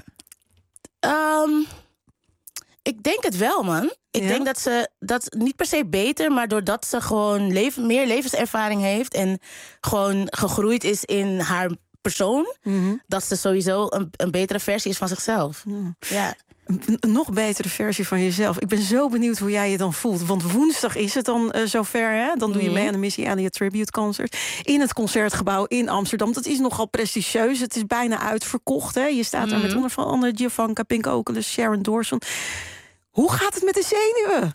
Um, Ik denk het wel, man. Ik ja? denk dat ze dat niet per se beter, maar doordat ze gewoon leven, meer levenservaring heeft en gewoon gegroeid is in haar persoon, mm-hmm. dat ze sowieso een, een betere versie is van zichzelf. Ja. Ja. Een, een nog betere versie van jezelf. Ik ben zo benieuwd hoe jij je dan voelt. Want woensdag is het dan uh, zover, hè? Dan doe je mee aan de Missy Elliott Tribute Concert in het Concertgebouw in Amsterdam. Dat is nogal prestigieus. Het is bijna uitverkocht, hè? Je staat mm-hmm. daar met onder andere Giovanka, Pink Oculus, Sharon Dawson. Hoe gaat het met de zenuwen?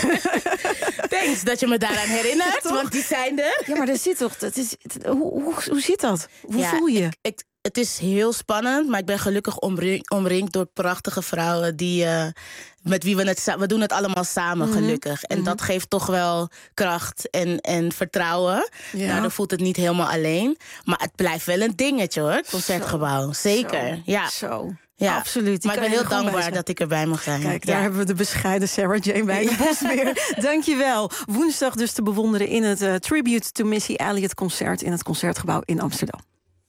Thanks dat je me daaraan herinnert, ja, want die zijn er. Ja, maar dat zit toch... Dat is, hoe, hoe, hoe zit dat? Hoe ja, voel je? Ik, ik, het is heel spannend, maar ik ben gelukkig omring, omringd door prachtige vrouwen die, uh, met wie we het... We doen het allemaal samen, mm-hmm. gelukkig. En mm-hmm. dat geeft toch wel kracht en, en vertrouwen. Ja. Nou, dan voelt het niet helemaal alleen. Maar het blijft wel een dingetje, hoor, het Concertgebouw. Zeker, Zo. ja. Zo. Ja, absoluut. Die maar ik ben heel dankbaar dat ik erbij mag zijn. Kijk, ja. daar hebben we de bescheiden Sarah Jane Wijnbos weer. Dank je wel. Woensdag dus te bewonderen in het uh, Tribute to Missy Elliott concert in het Concertgebouw in Amsterdam.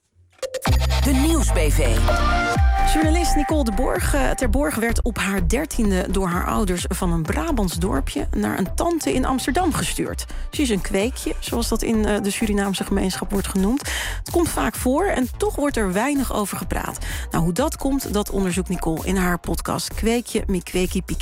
De Nieuws-B V. Journalist Nicole de Borg, uh, ter Borg werd op haar dertiende door haar ouders van een Brabants dorpje naar een tante in Amsterdam gestuurd. Ze is een kweekje, zoals dat in uh, de Surinaamse gemeenschap wordt genoemd. Het komt vaak voor en toch wordt er weinig over gepraat. Nou, hoe dat komt, dat onderzoekt Nicole in haar podcast Kweekje mi Kweekie Pieki.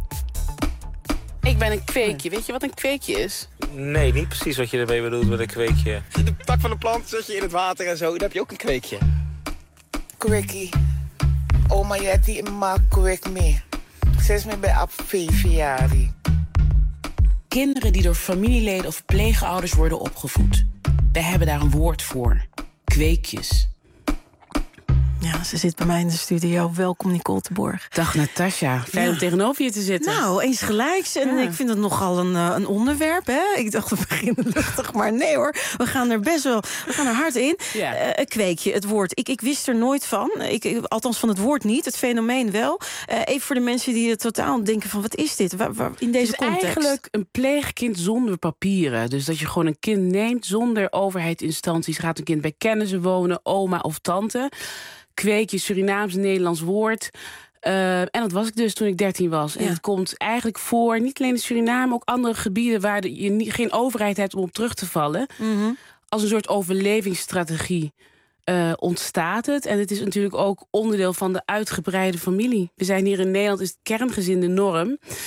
Ik ben een kweekje. Weet je wat een kweekje is? Nee, niet precies wat je ermee bedoelt met een kweekje. De tak van de plant zet je in het water en zo. Dan heb je ook een kweekje. Kwekkie. Oma Jetty maakt kwek mee. Ze is me bij op vijf jaar. Kinderen die door familieleden of pleegouders worden opgevoed. Wij hebben daar een woord voor. Kweekjes. Ja, ze zit bij mij in de studio. Welkom, Nicole de Borg. Dag, Natasja. Fijn om ja. tegenover je te zitten. Nou, eens gelijks. En ja. ik vind het nogal een, een onderwerp, hè? Ik dacht, we beginnen luchtig, maar nee hoor. We gaan er best wel, we gaan er hard in. Ja. Uh, een kweekje, het woord. Ik, ik wist er nooit van. Ik, ik, althans van het woord niet, het fenomeen wel. Uh, even voor de mensen die het totaal denken van, wat is dit? Waar, waar, in deze het is context. Eigenlijk een pleegkind zonder papieren. Dus dat je gewoon een kind neemt zonder overheidsinstanties. Gaat een kind bij kennissen wonen, oma of tante. Kweekje, Surinaams, Nederlands woord. Uh, en dat was ik dus toen ik dertien was. En ja. het komt eigenlijk voor, niet alleen in Suriname, maar ook andere gebieden waar je niet, geen overheid hebt om op terug te vallen. Mm-hmm. Als een soort overlevingsstrategie uh, ontstaat het. En het is natuurlijk ook onderdeel van de uitgebreide familie. We zijn hier in Nederland, is het kerngezin de norm.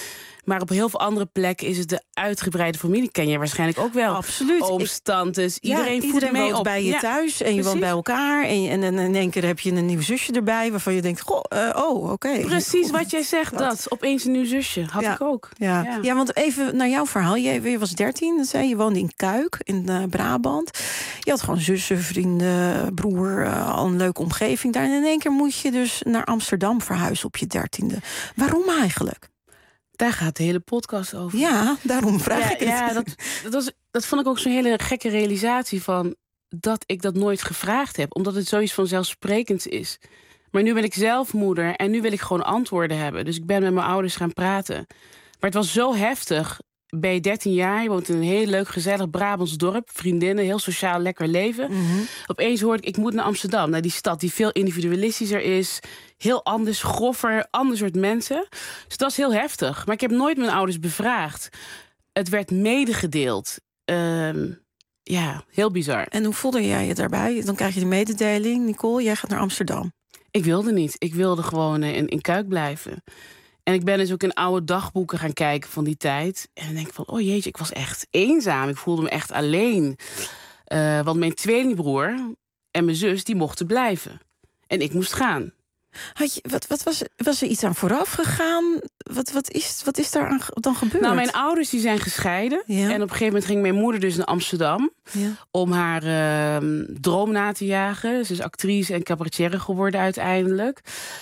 Maar op heel veel andere plekken is het de uitgebreide familie. Ken je waarschijnlijk ook wel. Absoluut. Ooms, tantes, iedereen ja, voedt iedereen mee woont op. bij je Ja, thuis en je precies. woont bij elkaar. En, je- en, en in één keer heb je een nieuw zusje erbij... waarvan je denkt, goh, uh, oh, oké. Okay. Precies wat jij zegt, dat. Opeens een nieuw zusje. Had ja. ik ook. Ja. Ja. Ja, want even naar jouw verhaal. Je, je was dertien, dat zei je. Je woonde in Kuik, in uh, Brabant. Je had gewoon zussen, vrienden, broer, uh, al een leuke omgeving daar. En in één keer moet je dus naar Amsterdam verhuizen op je dertiende. Waarom eigenlijk? Daar gaat de hele podcast over. Ja, daarom vraag ja, ik het. Ja, dat, dat, was, dat vond ik ook zo'n hele gekke realisatie van... dat ik dat nooit gevraagd heb. Omdat het zoiets vanzelfsprekends is. Maar nu ben ik zelf moeder en nu wil ik gewoon antwoorden hebben. Dus ik ben met mijn ouders gaan praten. Maar het was zo heftig. Ben je dertien jaar, je woont in een heel leuk, gezellig Brabants dorp. Vriendinnen, heel sociaal, lekker leven. Mm-hmm. Opeens hoorde ik, ik moet naar Amsterdam. Naar die stad die veel individualistischer is. Heel anders, groffer, ander soort mensen. Dus dat was heel heftig. Maar ik heb nooit mijn ouders bevraagd. Het werd medegedeeld. Um, ja, heel bizar. En hoe voelde jij je daarbij? Dan krijg je de mededeling, Nicole, jij gaat naar Amsterdam. Ik wilde niet. Ik wilde gewoon in, in Kuik blijven. En ik ben dus ook in oude dagboeken gaan kijken van die tijd. En dan denk ik van, oh jeetje, ik was echt eenzaam. Ik voelde me echt alleen. Uh, want mijn tweelingbroer en mijn zus, die mochten blijven. En ik moest gaan. Had je, wat, wat was, was er iets aan vooraf gegaan? Wat, wat, is, wat is daar aan, dan gebeurd? Nou, mijn ouders die zijn gescheiden. Ja. En op een gegeven moment ging mijn moeder dus naar Amsterdam. Ja. Om haar uh, droom na te jagen. Ze is actrice en cabaretière geworden uiteindelijk.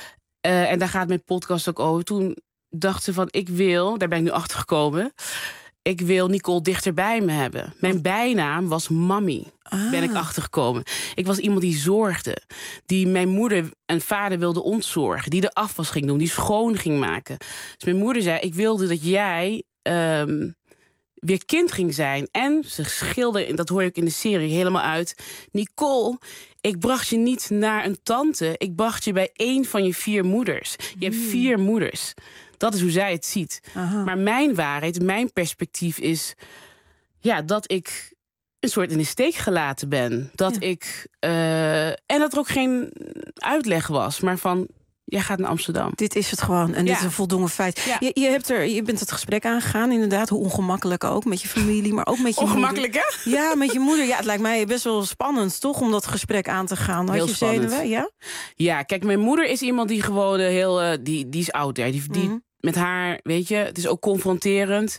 Uh, en daar gaat mijn podcast ook over. Toen dacht ze van, ik wil, daar ben ik nu achter gekomen... ik wil Nicole dichterbij me hebben. Mijn bijnaam was Mammy, ah. ben ik achtergekomen. Ik was iemand die zorgde. Die mijn moeder en vader wilde ontzorgen. Die de afwas ging doen, die schoon ging maken. Dus mijn moeder zei, ik wilde dat jij um, weer kind ging zijn. En ze schilde, en dat hoor ik in de serie helemaal uit... Nicole, ik bracht je niet naar een tante. Ik bracht je bij één van je vier moeders. Je hebt vier moeders. Dat is hoe zij het ziet. Aha. Maar mijn waarheid, mijn perspectief is... ja, dat ik een soort in de steek gelaten ben. Dat ja. ik... Uh, en dat er ook geen uitleg was, maar van... jij gaat naar Amsterdam. Dit is het gewoon. En ja. dit is een voldongen feit. Ja. Je, je, hebt er, je bent het gesprek aangegaan, inderdaad. Hoe ongemakkelijk ook. Met je familie, maar ook met je ongemakkelijk, moeder. Hè? Ja, met je moeder. Ja, het lijkt mij best wel spannend, toch? Om dat gesprek aan te gaan. Had heel je spannend. zenuwen? Ja? Ja, kijk, mijn moeder is iemand die gewoon heel... Uh, die, die is oud, hè. Die, die, mm-hmm. Met haar, weet je, het is ook confronterend.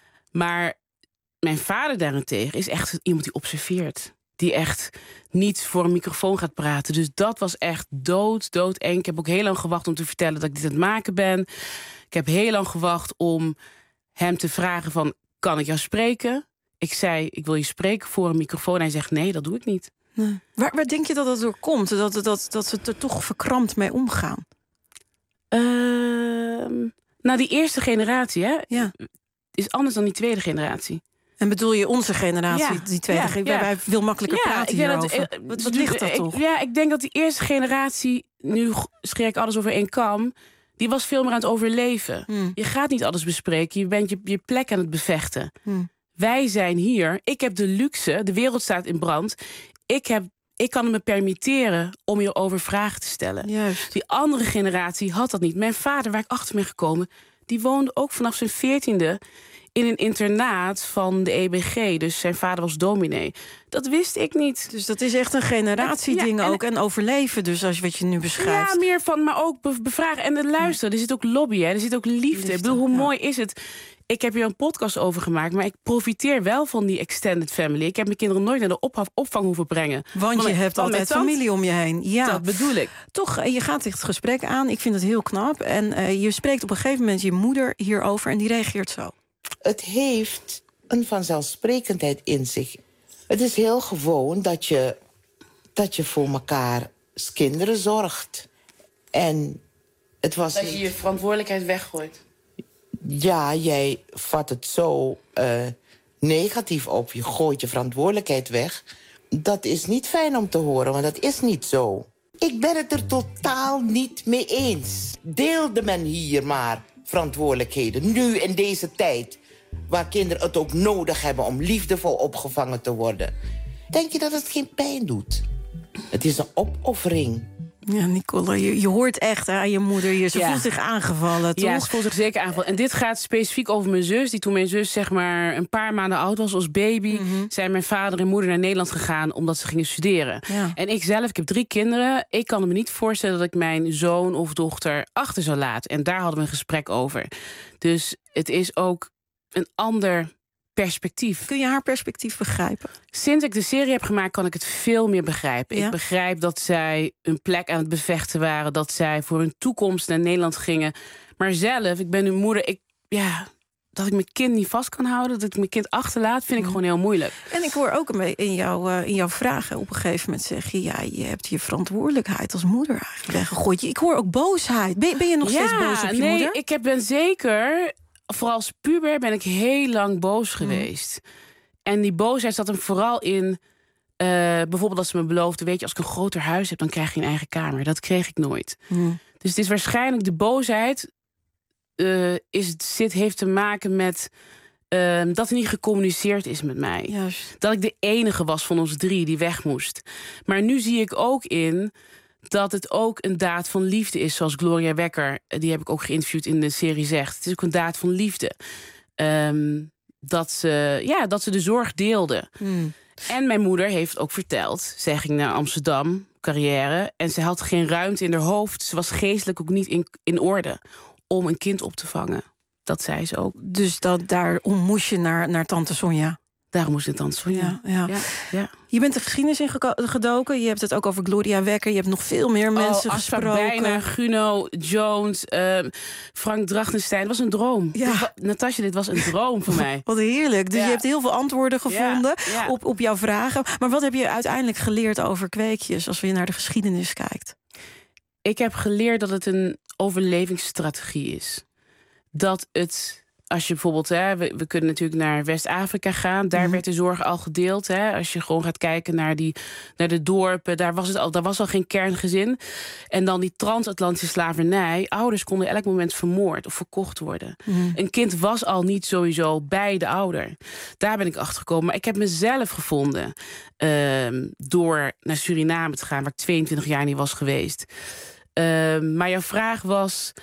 Maar mijn vader daarentegen is echt iemand die observeert. Die echt niet voor een microfoon gaat praten. Dus dat was echt dood, dood eng. Ik heb ook heel lang gewacht om te vertellen dat ik dit aan het maken ben. Ik heb heel lang gewacht om hem te vragen van... kan ik jou spreken? Ik zei, ik wil je spreken voor een microfoon. Hij zegt, nee, dat doe ik niet. Nee. Waar, waar denk je dat dat door komt? Dat, dat, dat ze er toch verkrampt mee omgaan? Uh, nou, die eerste generatie, hè, ja. is anders dan die tweede generatie. En bedoel je onze generatie, ja, die tweede ja, generatie? Ja. Wij veel makkelijker ja, praten hierover. Dat, uh, wat, wat ligt dat ik, toch? Ja, ik denk dat die eerste generatie, nu scheer ik alles over één kam... die was veel meer aan het overleven. Hmm. Je gaat niet alles bespreken, je bent je, je plek aan het bevechten. Hmm. Wij zijn hier, ik heb de luxe, de wereld staat in brand... ik heb Ik kan het me permitteren om hierover vragen te stellen. Juist. Die andere generatie had dat niet. Mijn vader, waar ik achter ben gekomen... die woonde ook vanaf zijn veertiende... in een internaat van de E B G. Dus zijn vader was dominee. Dat wist ik niet. Dus dat is echt een generatieding ja, en, ook. En overleven dus, als je wat je nu beschrijft. Ja, meer van, maar ook bevragen. En luisteren, er zit ook lobby, hè. Er zit ook liefde. liefde ik bedoel, hoe ja. mooi is het... Ik heb hier een podcast over gemaakt, maar ik profiteer wel van die extended family. Ik heb mijn kinderen nooit naar de opvang, opvang hoeven brengen. Want je maar, hebt altijd familie om je heen. Ja, dat bedoel ik. Toch, je gaat echt het gesprek aan. Ik vind het heel knap. En uh, je spreekt op een gegeven moment je moeder hierover en die reageert zo. Het heeft een vanzelfsprekendheid in zich. Het is heel gewoon dat je, dat je voor elkaar als kinderen zorgt. En het was dat je je verantwoordelijkheid weggooit. Ja, jij vat het zo uh, negatief op. Je gooit je verantwoordelijkheid weg. Dat is niet fijn om te horen, want dat is niet zo. Ik ben het er totaal niet mee eens. Deelde men hier maar verantwoordelijkheden. Nu in deze tijd, waar kinderen het ook nodig hebben... om liefdevol opgevangen te worden. Denk je dat het geen pijn doet? Het is een opoffering. Ja, Nicole, je, je hoort echt aan je moeder hier. Ze ja. voelt zich aangevallen, toch? Ja, ze voelt zich zeker aangevallen. En dit gaat specifiek over mijn zus. Die toen mijn zus zeg maar een paar maanden oud was als baby... Mm-hmm. zijn mijn vader en moeder naar Nederland gegaan... omdat ze gingen studeren. Ja. En ik zelf, ik heb drie kinderen. Ik kan me niet voorstellen dat ik mijn zoon of dochter achter zou laten. En daar hadden we een gesprek over. Dus het is ook een ander... perspectief. Kun je haar perspectief begrijpen? Sinds ik de serie heb gemaakt, kan ik het veel meer begrijpen. Ja? Ik begrijp dat zij een plek aan het bevechten waren... dat zij voor hun toekomst naar Nederland gingen. Maar zelf, ik ben hun moeder... Ik, ja, dat ik mijn kind niet vast kan houden... dat ik mijn kind achterlaat, vind ik mm. gewoon heel moeilijk. En ik hoor ook in, jou, uh, in jouw vragen op een gegeven moment zeggen... ja, je hebt je verantwoordelijkheid als moeder eigenlijk weggegooid. Ik hoor ook boosheid. Ben, ben je nog ja, steeds boos op je nee, moeder? Ik heb, ben zeker... Vooral als puber ben ik heel lang boos geweest. Mm. En die boosheid zat hem vooral in... Uh, bijvoorbeeld als ze me beloofde... weet je, als ik een groter huis heb, dan krijg je een eigen kamer. Dat kreeg ik nooit. Mm. Dus het is waarschijnlijk de boosheid... Uh, is, zit, heeft te maken met... Uh, dat er niet gecommuniceerd is met mij. Juist. Dat ik de enige was van ons drie die weg moest. Maar nu zie ik ook in... dat het ook een daad van liefde is, zoals Gloria Wekker... die heb ik ook geïnterviewd in de serie zegt. Het is ook een daad van liefde. Um, dat, ze, ja, dat ze de zorg deelde. Hmm. En mijn moeder heeft ook verteld... zij ging naar Amsterdam, carrière... en ze had geen ruimte in haar hoofd. Ze was geestelijk ook niet in, in orde om een kind op te vangen. Dat zei ze ook. Dus dat, daarom moest je naar, naar tante Sonja? Daarom moest ik dan Sonja. Ja, ja. Ja, ja. Je bent de geschiedenis in gedoken. Je hebt het ook over Gloria Wekker. Je hebt nog veel meer mensen oh, gesproken. Bijna, Guno, Jones, uh, Frank Drachtenstein. Het was een droom. Ja. Natasja, dit was een droom voor mij. Wat heerlijk. Dus ja. je hebt heel veel antwoorden gevonden ja, ja. Op, op jouw vragen. Maar wat heb je uiteindelijk geleerd over kweekjes... als je naar de geschiedenis kijkt? Ik heb geleerd dat het een overlevingsstrategie is. Dat het... Als je bijvoorbeeld, hè, we, we kunnen natuurlijk naar West-Afrika gaan. Daar mm-hmm. werd de zorg al gedeeld. Hè. Als je gewoon gaat kijken naar, die, naar de dorpen, daar was, het al, daar was al geen kerngezin. En dan die transatlantische slavernij. Ouders konden elk moment vermoord of verkocht worden. Mm-hmm. Een kind was al niet sowieso bij de ouder. Daar ben ik achter gekomen. Maar ik heb mezelf gevonden uh, door naar Suriname te gaan, waar ik tweeëntwintig jaar niet was geweest. Uh, maar jouw vraag was...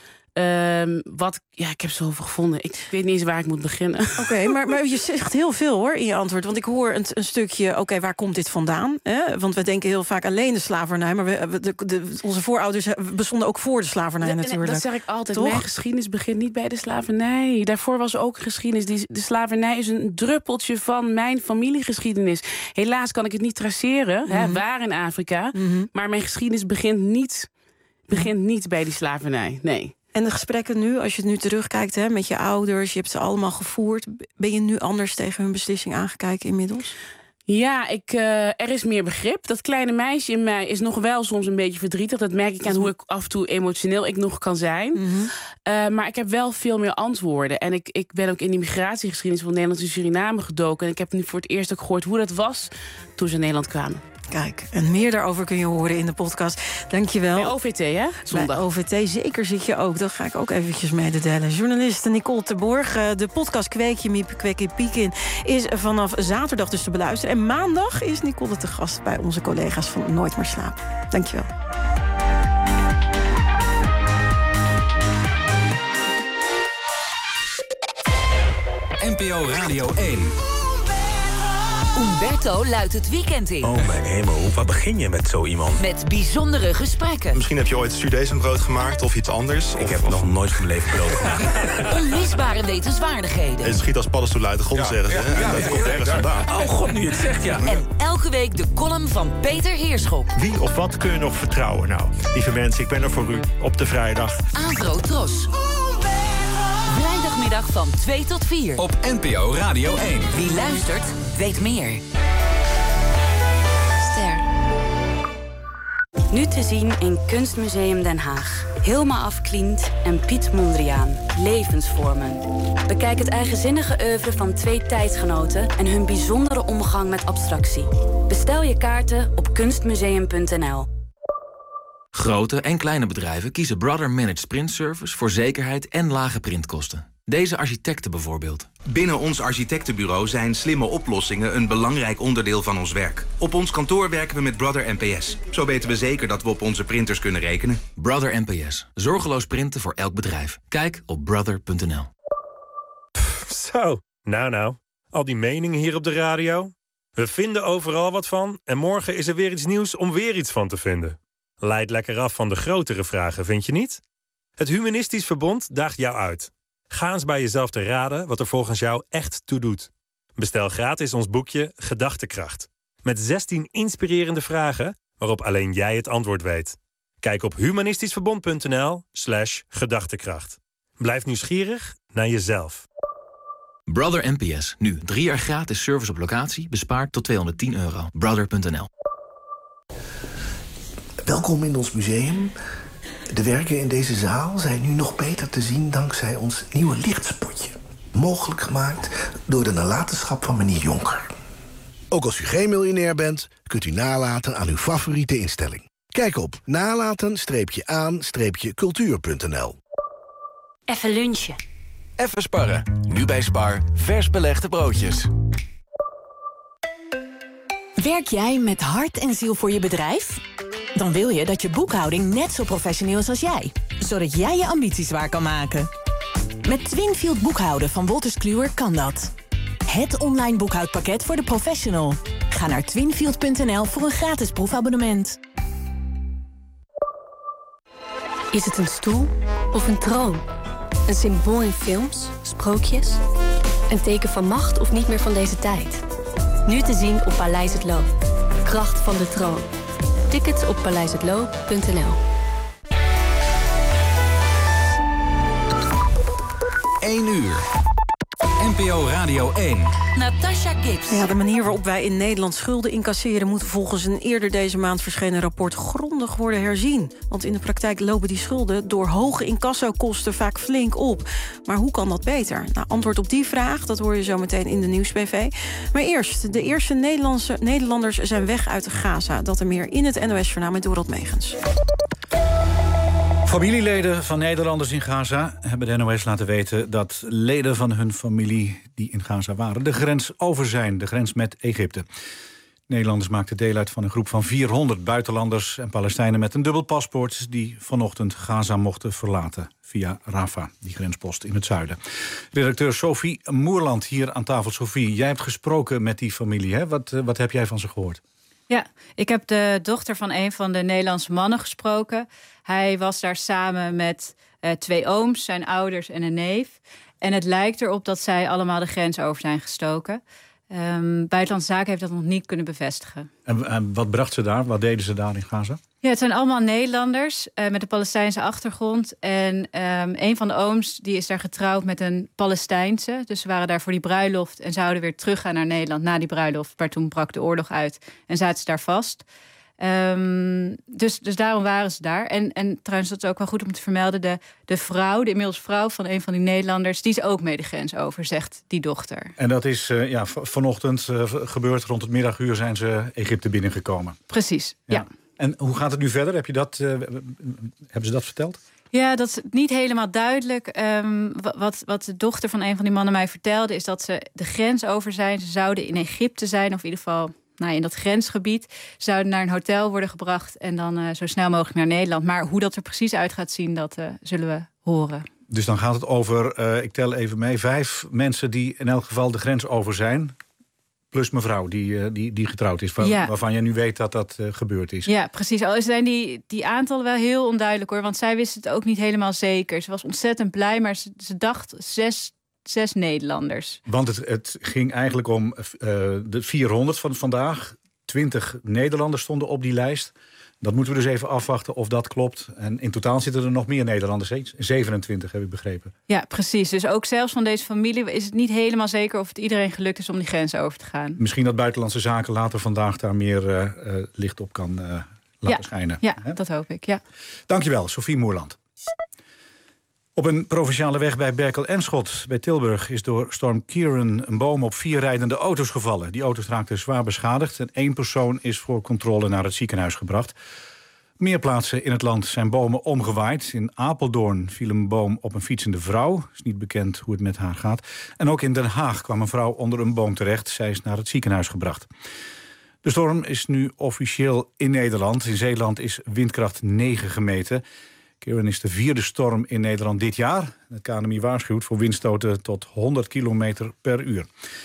Um, wat, ja, ik heb zoveel gevonden. Ik weet niet eens waar ik moet beginnen. Oké, okay, maar, maar je zegt heel veel hoor in je antwoord. Want ik hoor een, een stukje, oké, okay, waar komt dit vandaan? Hè? Want we denken heel vaak alleen de slavernij. Maar we, de, de, onze voorouders bestonden ook voor de slavernij de, natuurlijk. Dat zeg ik altijd. Toch? Mijn geschiedenis begint niet bij de slavernij. Daarvoor was ook geschiedenis. Die, de slavernij is een druppeltje van mijn familiegeschiedenis. Helaas kan ik het niet traceren. Mm-hmm. Hè, waar in Afrika. Mm-hmm. Maar mijn geschiedenis begint niet, begint niet bij die slavernij. Nee. En de gesprekken nu, als je het nu terugkijkt hè, met je ouders... je hebt ze allemaal gevoerd. Ben je nu anders tegen hun beslissing aangekijken inmiddels? Ja, ik, uh, er is meer begrip. Dat kleine meisje in mij is nog wel soms een beetje verdrietig. Dat merk ik aan hoe ik af en toe emotioneel ik nog kan zijn. Mm-hmm. Uh, maar ik heb wel veel meer antwoorden. En ik, ik ben ook in die migratiegeschiedenis van Nederland en Suriname gedoken. En ik heb nu voor het eerst ook gehoord hoe dat was toen ze in Nederland kwamen. Kijk, en meer daarover kun je horen in de podcast. Dankjewel. Bij O V T, hè? Zondag. Bij O V T, zeker zit je ook. Dat ga ik ook eventjes mededelen. Journaliste Nicole Terborg. De podcast Kweekje Miep, Kweekje Piekin is vanaf zaterdag dus te beluisteren. En maandag is Nicole te gast bij onze collega's van Nooit meer slapen. Dankjewel. N P O Radio één. Umberto luidt het weekend in. Oh mijn hemel, waar begin je met zo iemand? Met bijzondere gesprekken. Misschien heb je ooit studeesbrood gemaakt of iets anders. Ik of, heb of... nog nooit van mijn leven brood gemaakt. Onmisbare wetenswaardigheden. Het schiet als paddenstoel uit de grond, ja, zeggen ze. Ja, ja, ja, dat ja, komt ja, ergens ja, vandaan. Oh god, nu je het zegt, ja. En elke week de column van Peter Heerschop. Wie of wat kun je nog vertrouwen? Nou, lieve mensen, ik ben er voor u op de vrijdag. Avro Tros. Vrijdagmiddag van twee tot vier. Op N P O Radio één. Wie luistert, weet meer. Ster. Nu te zien in Kunstmuseum Den Haag. Hilma af Klint en Piet Mondriaan. Levensvormen. Bekijk het eigenzinnige oeuvre van twee tijdsgenoten en hun bijzondere omgang met abstractie. Bestel je kaarten op kunstmuseum punt n l. Grote en kleine bedrijven kiezen Brother Managed Print Service voor zekerheid en lage printkosten. Deze architecten bijvoorbeeld. Binnen ons architectenbureau zijn slimme oplossingen een belangrijk onderdeel van ons werk. Op ons kantoor werken we met Brother N P S. Zo weten we zeker dat we op onze printers kunnen rekenen. Brother N P S. Zorgeloos printen voor elk bedrijf. Kijk op brother punt n l. Zo, nou nou. Al die meningen hier op de radio. We vinden overal wat van en morgen is er weer iets nieuws om weer iets van te vinden. Leidt lekker af van de grotere vragen, vind je niet? Het Humanistisch Verbond daagt jou uit. Ga eens bij jezelf te raden wat er volgens jou echt toe doet. Bestel gratis ons boekje Gedachtekracht. Met zestien inspirerende vragen waarop alleen jij het antwoord weet. Kijk op humanistischverbond.nl slash gedachtekracht. Blijf nieuwsgierig naar jezelf. Brother N P S. Nu drie jaar gratis service op locatie. Bespaard tot tweehonderdtien euro. brother punt n l. Welkom in ons museum. De werken in deze zaal zijn nu nog beter te zien dankzij ons nieuwe lichtspotje. Mogelijk gemaakt door de nalatenschap van meneer Jonker. Ook als u geen miljonair bent, kunt u nalaten aan uw favoriete instelling. Kijk op nalaten-aan-cultuur punt n l. Even lunchen. Even sparren. Nu bij Spar. Vers belegde broodjes. Werk jij met hart en ziel voor je bedrijf? Dan wil je dat je boekhouding net zo professioneel is als jij. Zodat jij je ambities waar kan maken. Met Twinfield boekhouden van Wolters Kluwer kan dat. Het online boekhoudpakket voor de professional. Ga naar twinfield punt n l voor een gratis proefabonnement. Is het een stoel of een troon? Een symbool in films, sprookjes? Een teken van macht of niet meer van deze tijd? Nu te zien op Paleis het Loo. Kracht van de troon. Tickets op paleis het loo punt n l. één uur. N P O Radio één. Natasha Gibbs. Ja, de manier waarop wij in Nederland schulden incasseren moet volgens een eerder deze maand verschenen rapport grondig worden herzien. Want in de praktijk lopen die schulden door hoge incassokosten vaak flink op. Maar hoe kan dat beter? Nou, antwoord op die vraag, dat hoor je zo meteen in de Nieuws-B V. Maar eerst, de eerste Nederlandse Nederlanders zijn weg uit Gaza. Dat en meer in het N O S-journaal met Dorot Megens. Familieleden van Nederlanders in Gaza hebben de N O S laten weten dat leden van hun familie die in Gaza waren de grens over zijn, de grens met Egypte. Nederlanders maakten deel uit van een groep van vierhonderd buitenlanders en Palestijnen met een dubbel paspoort die vanochtend Gaza mochten verlaten via Rafah, die grenspost in het zuiden. Redacteur Sophie Moerland hier aan tafel. Sophie, jij hebt gesproken met die familie, hè? Wat, wat heb jij van ze gehoord? Ja, ik heb de dochter van een van de Nederlandse mannen gesproken. Hij was daar samen met uh, twee ooms, zijn ouders en een neef. En het lijkt erop dat zij allemaal de grens over zijn gestoken. Um, Buitenlandse Zaken heeft dat nog niet kunnen bevestigen. En, en wat bracht ze daar? Wat deden ze daar in Gaza? Ja, het zijn allemaal Nederlanders uh, met een Palestijnse achtergrond. En um, een van de ooms die is daar getrouwd met een Palestijnse. Dus ze waren daar voor die bruiloft en zouden weer teruggaan naar Nederland na die bruiloft. Maar toen brak de oorlog uit en zaten ze daar vast. Um, dus, dus daarom waren ze daar. En, en trouwens, dat is ook wel goed om te vermelden. De, de vrouw, de inmiddels vrouw van een van die Nederlanders, die is ook mee de grens over, zegt die dochter. En dat is uh, ja, v- vanochtend uh, gebeurd. Rond het middaguur zijn ze Egypte binnengekomen. Precies, ja. ja. En hoe gaat het nu verder? Heb je dat, uh, hebben ze dat verteld? Ja, dat is niet helemaal duidelijk. Um, wat, wat de dochter van een van die mannen mij vertelde, is dat ze de grens over zijn. Ze zouden in Egypte zijn, of in ieder geval nou, in dat grensgebied. Ze zouden naar een hotel worden gebracht en dan uh, zo snel mogelijk naar Nederland. Maar hoe dat er precies uit gaat zien, dat uh, zullen we horen. Dus dan gaat het over, uh, ik tel even mee, vijf mensen die in elk geval de grens over zijn. Plus mevrouw die, uh, die, die getrouwd is, waar, ja. waarvan je nu weet dat dat uh, gebeurd is. Ja, precies. Al zijn die, die aantallen wel heel onduidelijk hoor. Want zij wist het ook niet helemaal zeker. Ze was ontzettend blij, maar ze, ze dacht zes, zes Nederlanders. Want het, het ging eigenlijk om uh, de vierhonderd van vandaag. twintig Nederlanders stonden op die lijst. Dat moeten we dus even afwachten of dat klopt. En in totaal zitten er nog meer Nederlanders. zevenentwintig heb ik begrepen. Ja, precies. Dus ook zelfs van deze familie is het niet helemaal zeker of het iedereen gelukt is om die grens over te gaan. Misschien dat Buitenlandse Zaken later vandaag daar meer uh, uh, licht op kan uh, laten ja. schijnen. Ja, He? dat hoop ik. Ja. Dankjewel, Sophie Moerland. Op een provinciale weg bij Berkel-Enschot bij Tilburg is door storm Kieran een boom op vier rijdende auto's gevallen. Die auto's raakten zwaar beschadigd en één persoon is voor controle naar het ziekenhuis gebracht. Meer plaatsen in het land zijn bomen omgewaaid. In Apeldoorn viel een boom op een fietsende vrouw. Het is niet bekend hoe het met haar gaat. En ook in Den Haag kwam een vrouw onder een boom terecht. Zij is naar het ziekenhuis gebracht. De storm is nu officieel in Nederland. In Zeeland is windkracht negen gemeten. Kieran is de vierde storm in Nederland dit jaar. Het K N M I waarschuwt voor windstoten tot honderd kilometer per uur.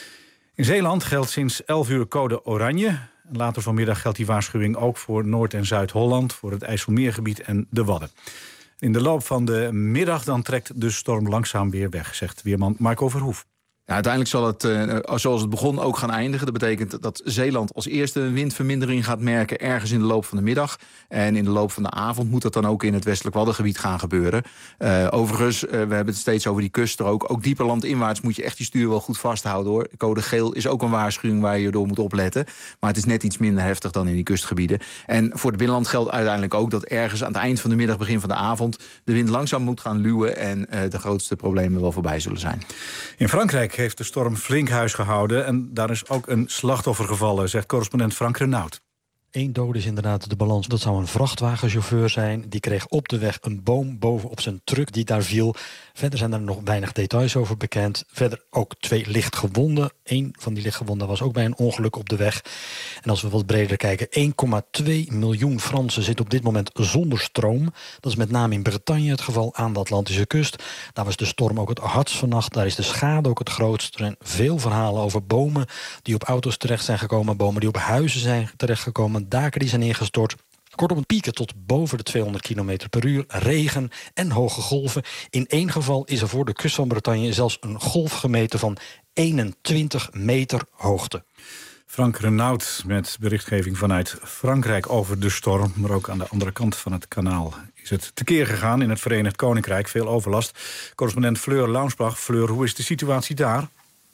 In Zeeland geldt sinds elf uur code oranje. Later vanmiddag geldt die waarschuwing ook voor Noord- en Zuid-Holland, voor het IJsselmeergebied en de Wadden. In de loop van de middag dan trekt de storm langzaam weer weg, zegt weerman Marco Verhoef. Ja, uiteindelijk zal het, uh, zoals het begon, ook gaan eindigen. Dat betekent dat Zeeland als eerste een windvermindering gaat merken ergens in de loop van de middag. En in de loop van de avond moet dat dan ook in het westelijk Waddengebied gaan gebeuren. Uh, overigens, uh, we hebben het steeds over die kuststrook. Ook dieper landinwaarts moet je echt die stuur wel goed vasthouden, hoor. Code geel is ook een waarschuwing waar je door moet opletten. Maar het is net iets minder heftig dan in die kustgebieden. En voor het binnenland geldt uiteindelijk ook dat ergens aan het eind van de middag, begin van de avond, de wind langzaam moet gaan luwen en uh, de grootste problemen wel voorbij zullen zijn. In Frankrijk heeft de storm flink huis gehouden en daar is ook een slachtoffer gevallen, zegt correspondent Frank Renaud. Eén dode is inderdaad de balans. Dat zou een vrachtwagenchauffeur zijn. Die kreeg op de weg een boom boven op zijn truck die daar viel. Verder zijn er nog weinig details over bekend. Verder ook twee lichtgewonden. Eén van die lichtgewonden was ook bij een ongeluk op de weg. En als we wat breder kijken, één komma twee miljoen Fransen zitten op dit moment zonder stroom. Dat is met name in Bretagne het geval, aan de Atlantische kust. Daar was de storm ook het hardst vannacht. Daar is de schade ook het grootst. Er zijn veel verhalen over bomen die op auto's terecht zijn gekomen. Bomen die op huizen zijn terechtgekomen. Daken die zijn ingestort. Kortom, pieken tot boven de tweehonderd kilometer per uur, regen en hoge golven. In één geval is er voor de kust van Bretagne zelfs een golf gemeten van eenentwintig meter hoogte. Frank Renaud met berichtgeving vanuit Frankrijk over de storm. Maar ook aan de andere kant van het kanaal is het tekeer gegaan in het Verenigd Koninkrijk. Veel overlast. Correspondent Fleur Launsbach. Fleur, hoe is de situatie daar?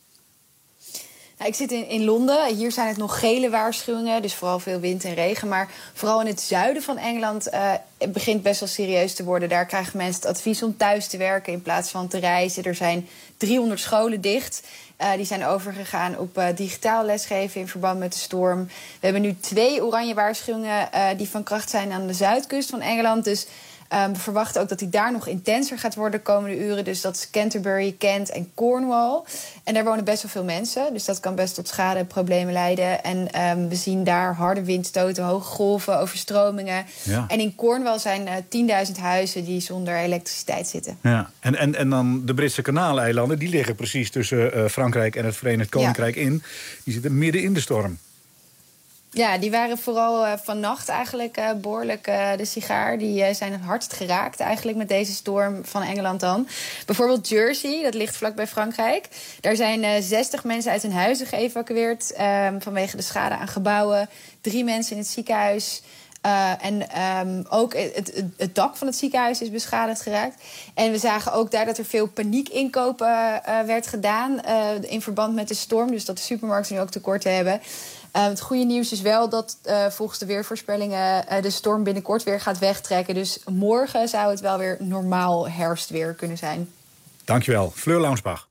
Nou, ik zit in, in Londen. Hier zijn het nog gele waarschuwingen, dus vooral veel wind en regen. Maar vooral in het zuiden van Engeland uh, het begint best wel serieus te worden. Daar krijgen mensen het advies om thuis te werken in plaats van te reizen. Er zijn driehonderd scholen dicht. Uh, die zijn overgegaan op uh, digitaal lesgeven in verband met de storm. We hebben nu twee oranje waarschuwingen uh, die van kracht zijn aan de zuidkust van Engeland. Dus Um, we verwachten ook dat die daar nog intenser gaat worden de komende uren. Dus dat is Canterbury, Kent en Cornwall. En daar wonen best wel veel mensen. Dus dat kan best tot schade en problemen leiden. En um, we zien daar harde windstoten, hoge golven, overstromingen. Ja. En in Cornwall zijn uh, tienduizend huizen die zonder elektriciteit zitten. Ja. En, en, en dan de Britse Kanaaleilanden, die liggen precies tussen uh, Frankrijk en het Verenigd Koninkrijk ja. in. Die zitten midden in de storm. Ja, die waren vooral uh, vannacht eigenlijk uh, behoorlijk uh, de sigaar. Die uh, zijn het hardst geraakt eigenlijk met deze storm van Engeland dan. Bijvoorbeeld Jersey, dat ligt vlakbij Frankrijk. Daar zijn uh, zestig mensen uit hun huizen geëvacueerd uh, vanwege de schade aan gebouwen. Drie mensen in het ziekenhuis. Uh, en um, ook het, het, het dak van het ziekenhuis is beschadigd geraakt. En we zagen ook daar dat er veel paniekinkopen uh, werd gedaan uh, in verband met de storm. Dus dat de supermarkten nu ook tekorten hebben. Uh, het goede nieuws is wel dat uh, volgens de weervoorspellingen uh, de storm binnenkort weer gaat wegtrekken. Dus morgen zou het wel weer normaal herfstweer kunnen zijn. Dankjewel, Fleur Launsbach.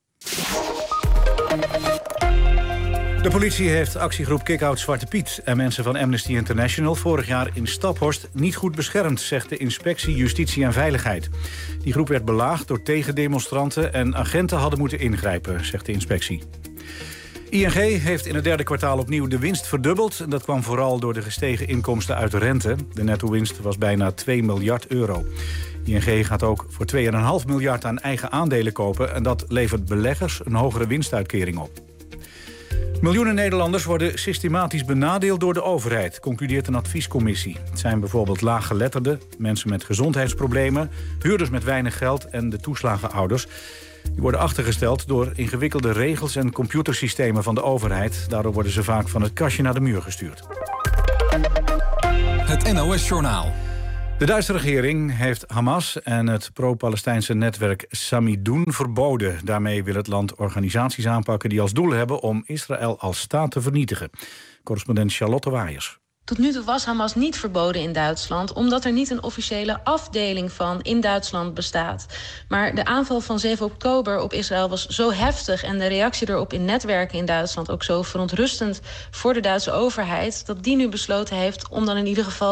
De politie heeft actiegroep Kick-Out Zwarte Piet en mensen van Amnesty International vorig jaar in Staphorst niet goed beschermd, zegt de inspectie Justitie en Veiligheid. Die groep werd belaagd door tegendemonstranten en agenten hadden moeten ingrijpen, zegt de inspectie. I N G heeft in het derde kwartaal opnieuw de winst verdubbeld. En dat kwam vooral door de gestegen inkomsten uit de rente. De netto-winst was bijna twee miljard euro. I N G gaat ook voor twee komma vijf miljard aan eigen aandelen kopen. En dat levert beleggers een hogere winstuitkering op. Miljoenen Nederlanders worden systematisch benadeeld door de overheid, concludeert een adviescommissie. Het zijn bijvoorbeeld laaggeletterden, mensen met gezondheidsproblemen, huurders met weinig geld en de toeslagenouders. Die worden achtergesteld door ingewikkelde regels en computersystemen van de overheid. Daardoor worden ze vaak van het kastje naar de muur gestuurd. Het N O S-journaal. De Duitse regering heeft Hamas en het pro-Palestijnse netwerk Samidoun verboden. Daarmee wil het land organisaties aanpakken die als doel hebben om Israël als staat te vernietigen. Correspondent Charlotte Waaiers. Tot nu toe was Hamas niet verboden in Duitsland, omdat er niet een officiële afdeling van in Duitsland bestaat. Maar de aanval van zeven oktober op Israël was zo heftig en de reactie erop in netwerken in Duitsland ook zo verontrustend voor de Duitse overheid, dat die nu besloten heeft om dan in ieder geval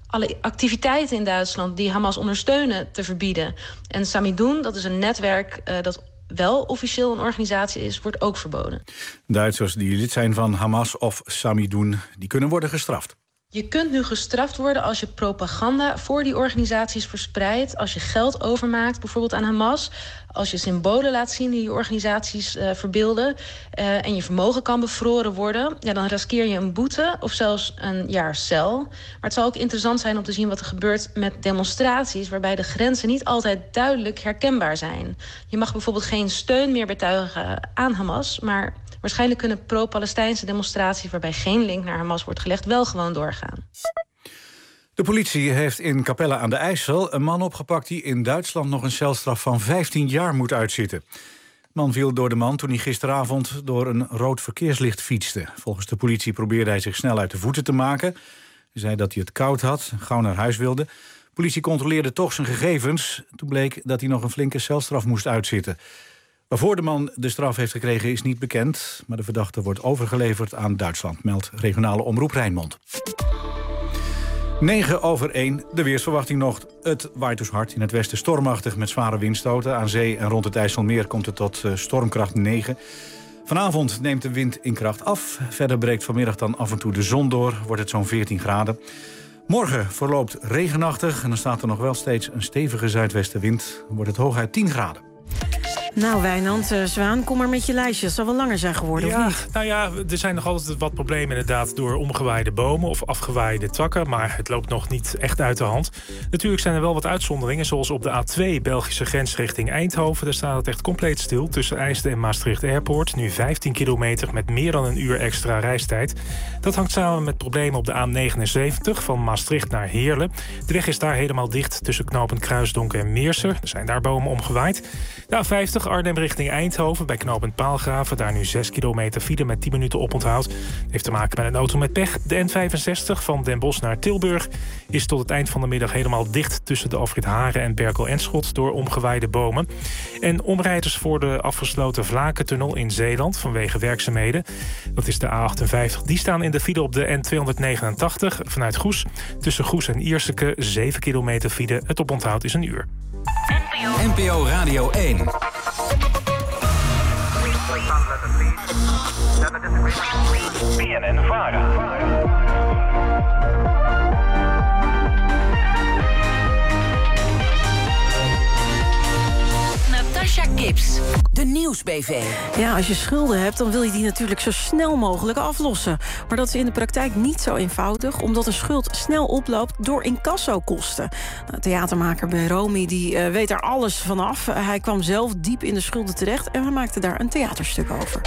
alle activiteiten in Duitsland die Hamas ondersteunen te verbieden. En Samidoun, dat is een netwerk uh, dat wel officieel een organisatie is, wordt ook verboden. Duitsers die lid zijn van Hamas of Samidoun, die kunnen worden gestraft. Je kunt nu gestraft worden als je propaganda voor die organisaties verspreidt, als je geld overmaakt, bijvoorbeeld aan Hamas, als je symbolen laat zien die die organisaties uh, verbeelden uh, en je vermogen kan bevroren worden, ja, dan riskeer je een boete of zelfs een jaar cel. Maar het zal ook interessant zijn om te zien wat er gebeurt met demonstraties waarbij de grenzen niet altijd duidelijk herkenbaar zijn. Je mag bijvoorbeeld geen steun meer betuigen aan Hamas, maar waarschijnlijk kunnen pro-Palestijnse demonstraties waarbij geen link naar Hamas wordt gelegd wel gewoon doorgaan. De politie heeft in Capelle aan de IJssel een man opgepakt die in Duitsland nog een celstraf van vijftien jaar moet uitzitten. De man viel door de man toen hij gisteravond door een rood verkeerslicht fietste. Volgens de politie probeerde hij zich snel uit de voeten te maken. Hij zei dat hij het koud had, gauw naar huis wilde. De politie controleerde toch zijn gegevens. Toen bleek dat hij nog een flinke celstraf moest uitzitten. Waarvoor de man de straf heeft gekregen is niet bekend, maar de verdachte wordt overgeleverd aan Duitsland, meldt regionale omroep Rijnmond. negen over één, de weersverwachting nog. Het waait dus hard, in het westen stormachtig met zware windstoten. Aan zee en rond het IJsselmeer komt het tot uh, stormkracht negen. Vanavond neemt de wind in kracht af. Verder breekt vanmiddag dan af en toe de zon door, wordt het zo'n veertien graden. Morgen verloopt regenachtig en dan staat er nog wel steeds een stevige zuidwestenwind. Dan wordt het hooguit tien graden. Nou, Wijnand, uh, Zwaan, kom maar met je lijstje. Het zal wel langer zijn geworden, ja, of niet? Nou ja, er zijn nog altijd wat problemen inderdaad door omgewaaide bomen of afgewaaide takken, maar het loopt nog niet echt uit de hand. Natuurlijk zijn er wel wat uitzonderingen, zoals op de A twee Belgische grens richting Eindhoven. Daar staat het echt compleet stil tussen IJsden en Maastricht Airport. Nu vijftien kilometer met meer dan een uur extra reistijd. Dat hangt samen met problemen op de A negenenzeventig van Maastricht naar Heerlen. De weg is daar helemaal dicht tussen knooppunt Kruisdonk en Meerser. Er zijn daar bomen omgewaaid. De A vijftig Arnhem richting Eindhoven bij knooppunt Paalgraven. Daar nu zes kilometer file met tien minuten oponthoud. Heeft te maken met een auto met pech. De N vijfenzestig van Den Bosch naar Tilburg is tot het eind van de middag helemaal dicht tussen de afrit Haren en Berkel-en-Schot door omgewaaide bomen. En omrijders voor de afgesloten Vlakentunnel in Zeeland vanwege werkzaamheden. Dat is de A achtenvijftig. Die staan in de file op de N tweehonderdnegenentachtig vanuit Goes. Tussen Goes en Ierseke zeven kilometer file. Het oponthoud is een uur. N P O Radio één. B N N-Vara. Natasha Gibbs, de Nieuws-B V. Ja, als je schulden hebt, dan wil je die natuurlijk zo snel mogelijk aflossen. Maar dat is in de praktijk niet zo eenvoudig, omdat een schuld snel oploopt door incassokosten. Nou, theatermaker Beromi die uh, weet daar alles vanaf. Uh, hij kwam zelf diep in de schulden terecht en hij maakte daar een theaterstuk over.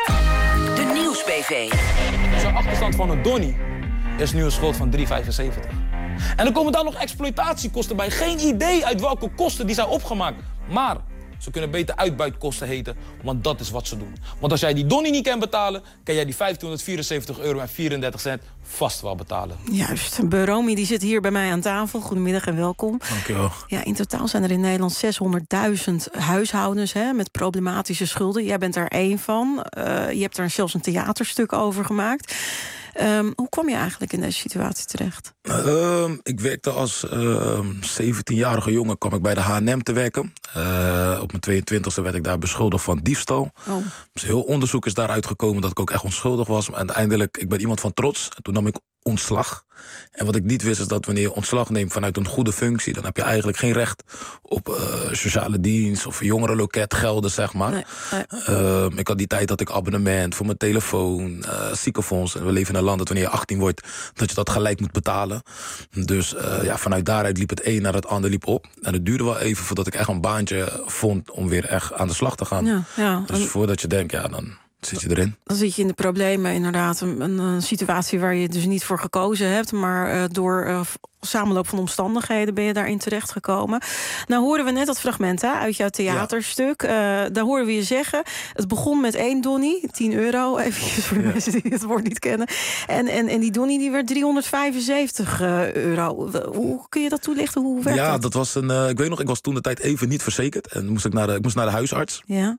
De Nieuws-B V. Zo'n achterstand van een Donnie is nu een schuld van drie vijfenzeventig. En dan komen daar nog exploitatiekosten bij. Geen idee uit welke kosten die zijn opgemaakt. Maar ze kunnen beter uitbuitkosten heten, want dat is wat ze doen. Want als jij die Donnie niet kan betalen, kan jij die vijftienhonderdvierenzeventig euro en vierendertig cent vast wel betalen. Juist. Beromi die zit hier bij mij aan tafel. Goedemiddag en welkom. Dankjewel. Ja, in totaal zijn er in Nederland zeshonderdduizend huishoudens hè, met problematische schulden. Jij bent daar één van. Uh, je hebt er zelfs een theaterstuk over gemaakt. Um, hoe kwam je eigenlijk in deze situatie terecht? Uh, ik werkte als uh, zeventienjarige jongen, kwam ik bij de H en M te werken. Uh, op mijn tweeëntwintigste werd ik daar beschuldigd van diefstal. Oh. Dus heel onderzoek is daaruit gekomen dat ik ook echt onschuldig was. En uiteindelijk, ik ben iemand van trots. En toen nam ik ontslag. En wat ik niet wist is dat wanneer je ontslag neemt vanuit een goede functie, dan heb je eigenlijk geen recht op uh, sociale dienst of jongerenloket gelden, zeg maar. Nee, nee. Uh, ik had die tijd dat ik abonnement voor mijn telefoon, uh, ziekenfonds. En we leven in een land dat wanneer je achttien wordt, dat je dat gelijk moet betalen. Dus uh, ja, vanuit daaruit liep het een naar het ander liep op. En het duurde wel even voordat ik echt een baantje vond om weer echt aan de slag te gaan. Ja, ja. Dus voordat je denkt, ja, dan zit je erin. Dan zit je in de problemen, inderdaad. Een, een, een situatie waar je dus niet voor gekozen hebt, maar uh, door uh, samenloop van omstandigheden ben je daarin terechtgekomen. Nou hoorden we net dat fragment hè, uit jouw theaterstuk. Ja. Uh, daar hoorden we je zeggen, het begon met één donnie, tien euro, eventjes voor de ja. mensen die het woord niet kennen. En, en, en die donnie die werd driehonderdvijfenzeventig euro. Hoe kun je dat toelichten? Hoe werkt ja, dat? dat was een. Uh, ik weet nog, ik was toen de tijd even niet verzekerd en moest ik naar de, ik moest naar de huisarts. Ja.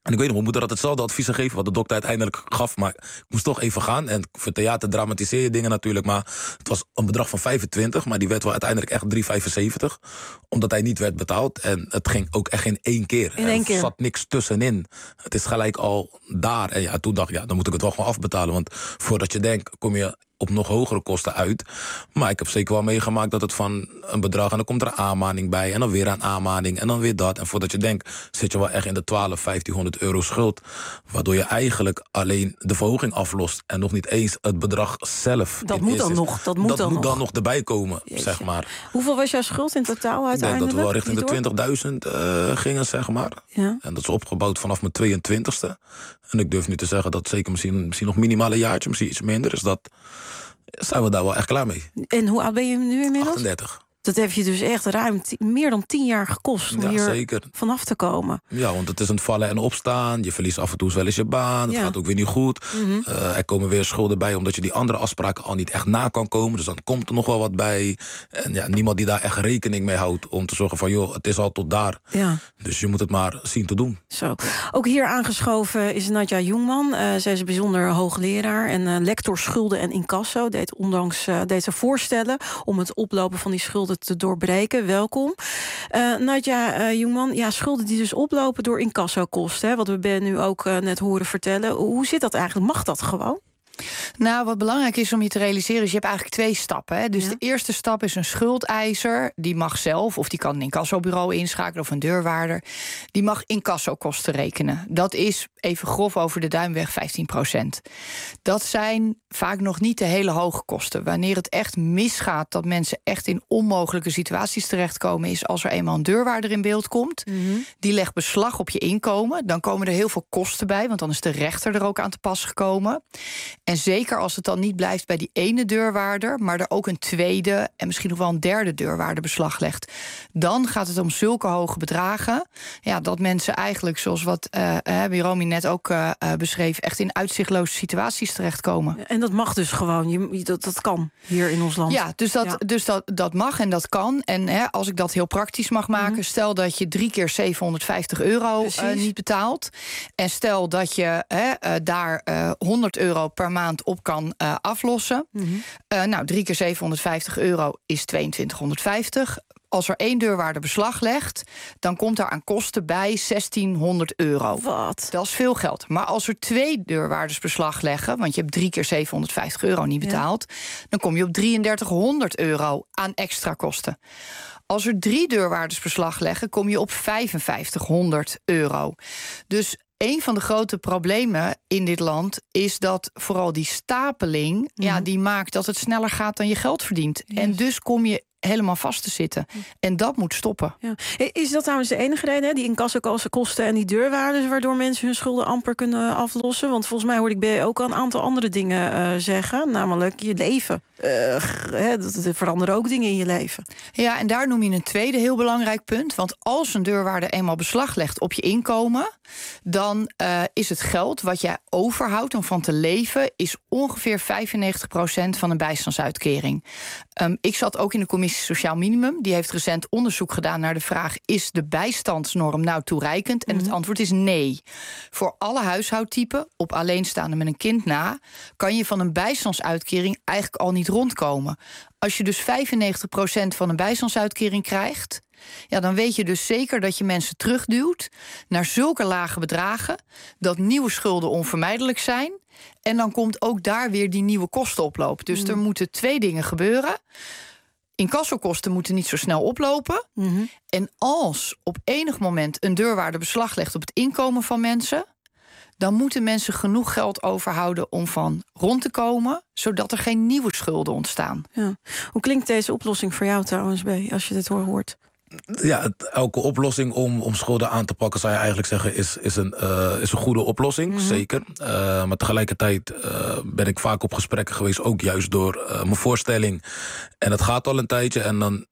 En ik weet nog, mijn moeder had hetzelfde advies gegeven... wat de dokter uiteindelijk gaf, maar ik moest toch even gaan. En voor theater dramatiseer je dingen natuurlijk... maar het was een bedrag van vijfentwintig... maar die werd wel uiteindelijk echt drie vijfenzeventig... omdat hij niet werd betaald. En het ging ook echt in één keer. In één keer. Er zat niks tussenin. Het is gelijk al daar. En ja, toen dacht ik, ja, dan moet ik het wel gewoon afbetalen. Want voordat je denkt, kom je op nog hogere kosten uit. Maar ik heb zeker wel meegemaakt dat het van een bedrag... en dan komt er een aanmaning bij en dan weer een aanmaning... en dan weer dat. En voordat je denkt, zit je wel echt in de twaalf, vijftienhonderd euro schuld. Waardoor je eigenlijk alleen de verhoging aflost... en nog niet eens het bedrag zelf. Dat moet dan nog. Dat moet, dat dan, moet nog. dan nog erbij komen, Jeetje. zeg maar. Hoeveel was jouw schuld in totaal uiteindelijk? Ik denk dat we wel richting de twintigduizend uh, gingen, zeg maar. Ja. En dat is opgebouwd vanaf mijn tweeëntwintigste. En ik durf nu te zeggen dat zeker misschien, misschien nog minimaal een jaartje... misschien iets minder, dus dat zijn we daar wel echt klaar mee. En hoe oud ben je nu inmiddels? achtendertig. Dat heeft je dus echt ruim t- meer dan tien jaar gekost om Ja, hier zeker. vanaf te komen. Ja, want het is een vallen en opstaan. Je verliest af en toe wel eens je baan. Het Ja. gaat ook weer niet goed. Mm-hmm. Uh, er komen weer schulden bij omdat je die andere afspraken al niet echt na kan komen. Dus dan komt er nog wel wat bij. En ja, niemand die daar echt rekening mee houdt om te zorgen van, joh, het is al tot daar. Ja. Dus je moet het maar zien te doen. Zo. Ook hier aangeschoven is Nadja Jongman. Uh, zij is een bijzonder hoogleraar en uh, lector schulden en incasso. Deed ondanks uh, deed ze voorstellen om het oplopen van die schulden te doorbreken. Welkom. Uh, Nadja uh, Jongman, ja, schulden die dus oplopen door incassokosten. Hè, wat we Ben nu ook uh, net horen vertellen. Hoe zit dat eigenlijk? Mag dat gewoon? Nou, wat belangrijk is om je te realiseren... is je hebt eigenlijk twee stappen. Hè? Dus ja. de eerste stap is een schuldeiser. Die mag zelf, of die kan een incassobureau inschakelen... of een deurwaarder. Die mag incassokosten rekenen. Dat is even grof over de duimweg vijftien procent. Dat zijn vaak nog niet de hele hoge kosten. Wanneer het echt misgaat dat mensen echt in onmogelijke situaties terechtkomen... is als er eenmaal een deurwaarder in beeld komt. Mm-hmm. Die legt beslag op je inkomen. Dan komen er heel veel kosten bij, want dan is de rechter er ook aan te pas gekomen... En zeker als het dan niet blijft bij die ene deurwaarder... maar er ook een tweede en misschien nog wel een derde deurwaarder beslag legt... dan gaat het om zulke hoge bedragen... Ja, dat mensen eigenlijk, zoals wat uh, Biromi net ook uh, beschreef... echt in uitzichtloze situaties terechtkomen. En dat mag dus gewoon, je, dat, dat kan hier in ons land. Ja, dus dat, ja. Dus dat, dat mag en dat kan. En hè, als ik dat heel praktisch mag maken... Mm-hmm. Stel dat je drie keer zevenhonderdvijftig euro uh, niet betaalt... en stel dat je hè, uh, daar uh, honderd euro per maand op kan uh, aflossen. Mm-hmm. Uh, nou, drie keer zevenhonderdvijftig euro is tweeëntwintighonderdvijftig. Als er één deurwaarder beslag legt, dan komt daar aan kosten bij zestienhonderd euro. Wat? Dat is veel geld. Maar als er twee deurwaarders beslag leggen, want je hebt drie keer zevenhonderdvijftig euro niet betaald, ja. dan kom je op drieëndertighonderd euro aan extra kosten. Als er drie deurwaarders beslag leggen, kom je op vijfenvijftighonderd euro. Dus een van de grote problemen in dit land is dat vooral die stapeling... Mm-hmm. ja, die maakt dat het sneller gaat dan je geld verdient. Yes. En dus kom je helemaal vast te zitten. En dat moet stoppen. Ja. Is dat trouwens de enige reden, hè? Die incassokosten en die deurwaarders... waardoor mensen hun schulden amper kunnen aflossen? Want volgens mij hoorde ik bij ook al een aantal andere dingen uh, zeggen. Namelijk je leven. Uh, hè, er veranderen ook dingen in je leven. Ja, en daar noem je een tweede heel belangrijk punt. Want als een deurwaarder eenmaal beslag legt op je inkomen... dan uh, is het geld wat jij overhoudt om van te leven... is ongeveer vijfennegentig procent van een bijstandsuitkering. Um, ik zat ook in de commissie Sociaal Minimum. Die heeft recent onderzoek gedaan naar de vraag... is de bijstandsnorm nou toereikend? En mm-hmm. het antwoord is nee. Voor alle huishoudtypen, op alleenstaande met een kind na... kan je van een bijstandsuitkering eigenlijk al niet rondkomen. Als je dus vijfennegentig procent van een bijstandsuitkering krijgt... ja, dan weet je dus zeker dat je mensen terugduwt... naar zulke lage bedragen... dat nieuwe schulden onvermijdelijk zijn... en dan komt ook daar weer die nieuwe kostenoploop. Dus mm. er moeten twee dingen gebeuren... Incassokosten moeten niet zo snel oplopen. Mm-hmm. En als op enig moment een deurwaarder beslag legt op het inkomen van mensen... dan moeten mensen genoeg geld overhouden om van rond te komen... zodat er geen nieuwe schulden ontstaan. Ja. Hoe klinkt deze oplossing voor jou trouwens, B, als je dit hoort? Ja, het, elke oplossing om, om schulden aan te pakken... zou je eigenlijk zeggen, is, is, een, uh, is een goede oplossing, mm-hmm. zeker. Uh, maar tegelijkertijd uh, ben ik vaak op gesprekken geweest... ook juist door uh, mijn voorstelling. En het gaat al een tijdje en dan...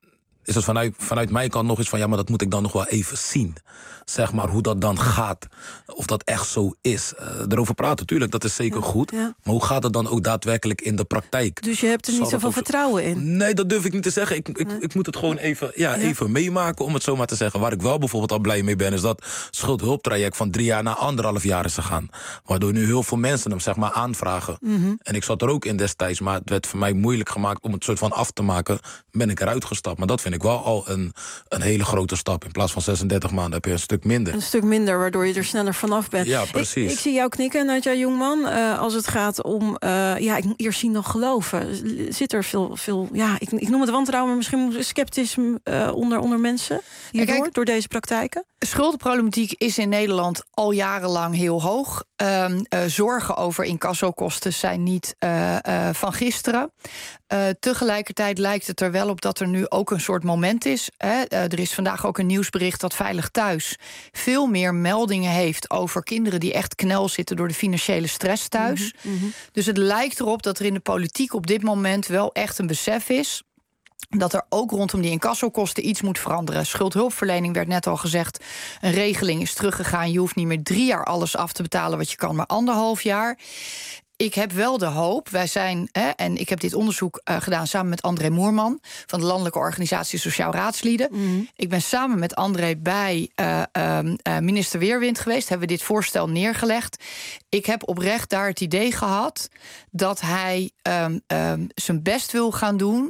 is het vanuit, vanuit mijn kant nog eens van... ja, maar dat moet ik dan nog wel even zien. Zeg maar, hoe dat dan gaat. Of dat echt zo is. Uh, erover praten, natuurlijk, dat is zeker ja, goed. Ja. Maar hoe gaat het dan ook daadwerkelijk in de praktijk? Dus je hebt er niet zoveel vertrouwen in? Nee, dat durf ik niet te zeggen. Ik, ik, ik moet het gewoon even, ja, ja. even meemaken, om het zo maar te zeggen. Waar ik wel bijvoorbeeld al blij mee ben... is dat schuldhulptraject van drie jaar naar anderhalf jaar is gegaan. Waardoor nu heel veel mensen hem zeg maar aanvragen. Mm-hmm. En ik zat er ook in destijds, maar het werd voor mij moeilijk gemaakt... om het soort van af te maken, ben ik eruit gestapt. Maar dat vind ik wel al een, een hele grote stap. In plaats van zesendertig maanden heb je een stuk minder. Een stuk minder, waardoor je er sneller vanaf bent. Ja, precies. Ik, ik zie jou knikken, Nadja Jongman. Uh, als het gaat om, uh, ja, ik moet eerst zien dan geloven. Zit er veel, veel ja, ik, ik noem het wantrouwen... maar misschien sceptisme uh, onder, onder mensen hierdoor, kijk, door deze praktijken? Schuldenproblematiek is in Nederland al jarenlang heel hoog. Uh, uh, zorgen over incassokosten zijn niet uh, uh, van gisteren. Uh, tegelijkertijd lijkt het er wel op dat er nu ook een soort moment is. Hè. Uh, er is vandaag ook een nieuwsbericht dat Veilig Thuis... veel meer meldingen heeft over kinderen die echt knel zitten... door de financiële stress thuis. Mm-hmm, mm-hmm. Dus het lijkt erop dat er in de politiek op dit moment wel echt een besef is... dat er ook rondom die incassokosten iets moet veranderen. Schuldhulpverlening werd net al gezegd. Een regeling is teruggegaan. Je hoeft niet meer drie jaar alles af te betalen wat je kan, maar anderhalf jaar. Ik heb wel de hoop, wij zijn, hè, en ik heb dit onderzoek uh, gedaan... samen met André Moerman van de Landelijke Organisatie Sociaal Raadslieden. Mm-hmm. Ik ben samen met André bij uh, uh, uh, minister Weerwind geweest. Hebben we dit voorstel neergelegd. Ik heb oprecht daar het idee gehad... dat hij um, um, zijn best wil gaan doen...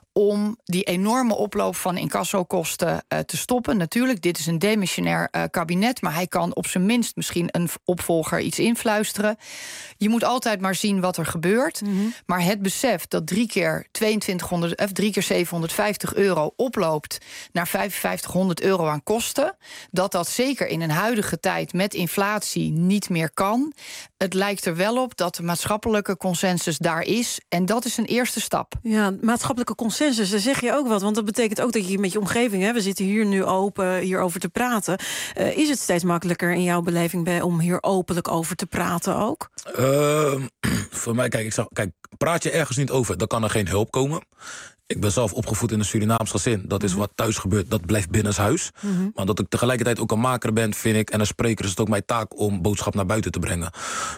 om die enorme oploop van incassokosten uh, te stoppen. Natuurlijk, dit is een demissionair uh, kabinet... maar hij kan op zijn minst misschien een opvolger iets influisteren. Je moet altijd maar zien wat er gebeurt. Mm-hmm. Maar het besef dat drie keer, tweeëntwintighonderd, of drie keer zevenhonderdvijftig euro oploopt... naar vijfenvijftighonderd euro aan kosten... dat dat zeker in een huidige tijd met inflatie niet meer kan. Het lijkt er wel op dat de maatschappelijke consensus daar is. En dat is een eerste stap. Ja, maatschappelijke consensus, daar zeg je ook wat. Want dat betekent ook dat je met je omgeving... Hè, we zitten hier nu open hierover te praten. Uh, is het steeds makkelijker in jouw beleving bij, om hier openlijk over te praten ook? Uh, voor mij, kijk, ik zeg, kijk, praat je ergens niet over, dan kan er geen hulp komen. Ik ben zelf opgevoed in een Surinaams gezin. Dat is wat thuis gebeurt, dat blijft binnenshuis. Mm-hmm. Maar dat ik tegelijkertijd ook een maker ben, vind ik... en een spreker is het ook mijn taak om boodschap naar buiten te brengen.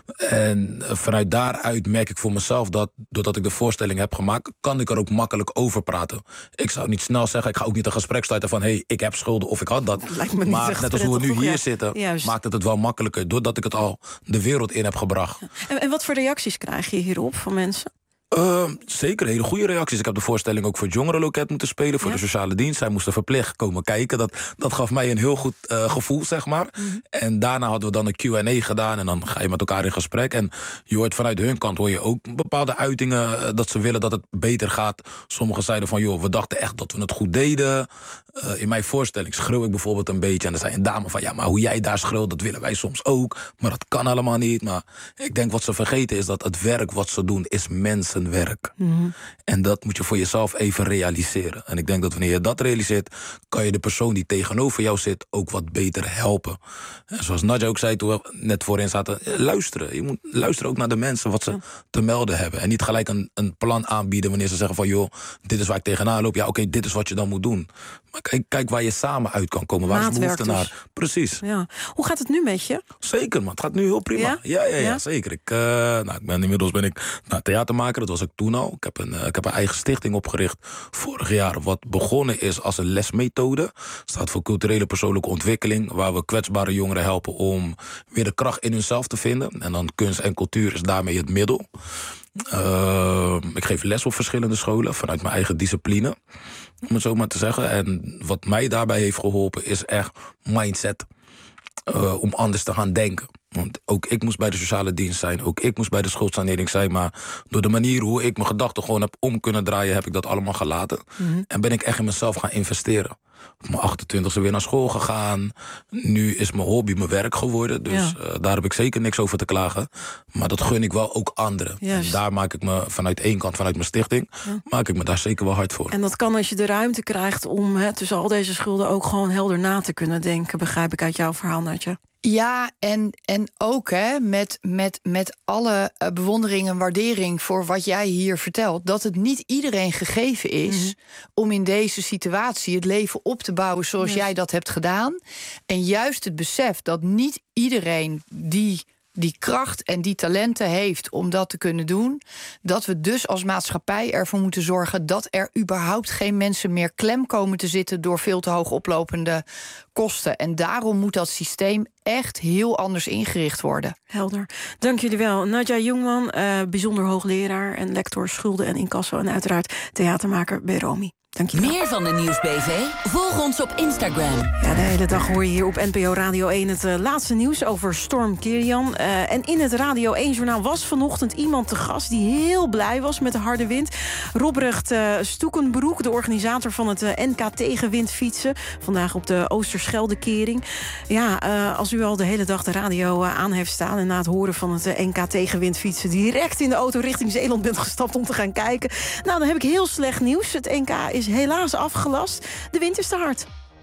En vanuit daaruit merk ik voor mezelf dat... doordat ik de voorstelling heb gemaakt... kan ik er ook makkelijk over praten. Ik zou niet snel zeggen, ik ga ook niet een gesprek starten van... hé, hey, ik heb schulden of ik had dat. dat maar net als hoe we nu hier ja. zitten, Juist. maakt het het wel makkelijker... doordat ik het al de wereld in heb gebracht. Ja. En, en wat voor reacties krijg je hierop van mensen? Uh, zeker, hele goede reacties. Ik heb de voorstelling ook voor het jongerenloket moeten spelen... voor ja. de sociale dienst. Zij moesten verplicht komen kijken. Dat, dat gaf mij een heel goed uh, gevoel, zeg maar. Mm-hmm. En daarna hadden we dan een Q en A gedaan... en dan ga je met elkaar in gesprek. En je hoort vanuit hun kant hoor je ook bepaalde uitingen... Uh, dat ze willen dat het beter gaat. Sommigen zeiden van, joh, we dachten echt dat we het goed deden. Uh, in mijn voorstelling schreeuw ik bijvoorbeeld een beetje... en dan zei een dame van, ja, maar hoe jij daar schreeuwt... dat willen wij soms ook, maar dat kan allemaal niet. Maar ik denk wat ze vergeten is dat het werk wat ze doen... is mensen werk. Mm-hmm. En dat moet je voor jezelf even realiseren. En ik denk dat wanneer je dat realiseert... kan je de persoon die tegenover jou zit ook wat beter helpen. En zoals Nadja ook zei toen we net voorin zaten... luisteren. Je moet luisteren ook naar de mensen wat ze ja. te melden hebben. En niet gelijk een, een plan aanbieden wanneer ze zeggen van... joh, dit is waar ik tegenaan loop. Ja, oké, okay, dit is wat je dan moet doen. Maar kijk, kijk waar je samen uit kan komen. Waar is behoefte naar? Precies. Ja. Hoe gaat het nu met je? Zeker, man. Het gaat nu heel prima. Ja, ja, ja, ja, ja? zeker. Ik, uh, nou, ik ben, inmiddels ben ik nou, theatermaker. Dat was ik toen al. Ik heb, een, uh, ik heb een eigen stichting opgericht vorig jaar. Wat begonnen is als een lesmethode. Staat voor culturele persoonlijke ontwikkeling. Waar we kwetsbare jongeren helpen om weer de kracht in hunzelf te vinden. En dan kunst en cultuur is daarmee het middel. Uh, ik geef les op verschillende scholen vanuit mijn eigen discipline. Om het zo maar te zeggen. En wat mij daarbij heeft geholpen is echt mindset. Uh, om anders te gaan denken. Want ook ik moest bij de sociale dienst zijn. Ook ik moest bij de schuldsanering zijn. Maar door de manier hoe ik mijn gedachten gewoon heb om kunnen draaien... heb ik dat allemaal gelaten. Mm-hmm. En ben ik echt in mezelf gaan investeren. Op mijn achtentwintigste weer naar school gegaan. Nu is mijn hobby mijn werk geworden. Dus ja. uh, daar heb ik zeker niks over te klagen. Maar dat gun ik wel ook anderen. Yes. En daar maak ik me vanuit één kant, vanuit mijn stichting... Ja. maak ik me daar zeker wel hard voor. En dat kan als je de ruimte krijgt om hè, tussen al deze schulden... ook gewoon helder na te kunnen denken, begrijp ik uit jouw verhaal, Nadja. Ja, en, en ook hè, met, met, met alle uh, bewondering en waardering voor wat jij hier vertelt, dat het niet iedereen gegeven is mm-hmm. om in deze situatie het leven op te bouwen zoals yes. jij dat hebt gedaan. En juist het besef dat niet iedereen die die kracht en die talenten heeft om dat te kunnen doen, dat we dus als maatschappij ervoor moeten zorgen dat er überhaupt geen mensen meer klem komen te zitten door veel te hoog oplopende kosten. En daarom moet dat systeem echt heel anders ingericht worden. Helder. Dank jullie wel. Nadja Jongman, uh, bijzonder hoogleraar en lector schulden en incasso en uiteraard theatermaker bij Romy. Meer van de Nieuws B V? Volg ons op Instagram. Ja, de hele dag hoor je hier op N P O Radio één het uh, laatste nieuws over storm Kirian. Uh, en in het Radio één-journaal was vanochtend iemand te gast die heel blij was met de harde wind. Robrecht uh, Stoekenbroek, de organisator van het uh, N K tegenwindfietsen. Vandaag op de Oosterscheldekering. Ja, uh, als u al de hele dag de radio uh, aan heeft staan en na het horen van het uh, N K tegenwindfietsen direct in de auto richting Zeeland bent gestapt om te gaan kijken. Nou, dan heb ik heel slecht nieuws. Het N K is helaas afgelast. De wind is te hard.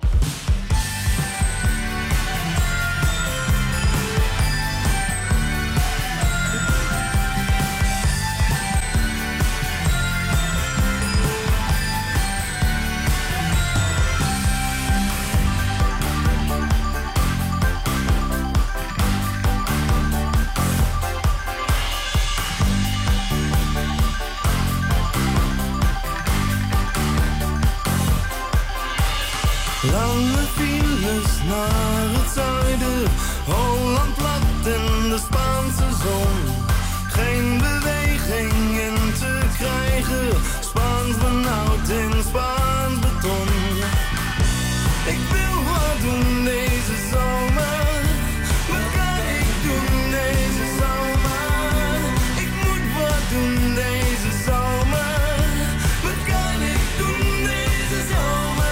Lange files naar het zuiden, Holland plat in de Spaanse zon. Geen beweging in te krijgen, Spaans benauwd in Spaans beton. Ik wil wat doen deze zomer, wat kan ik doen deze zomer? Ik moet wat doen deze zomer, wat kan ik doen deze zomer?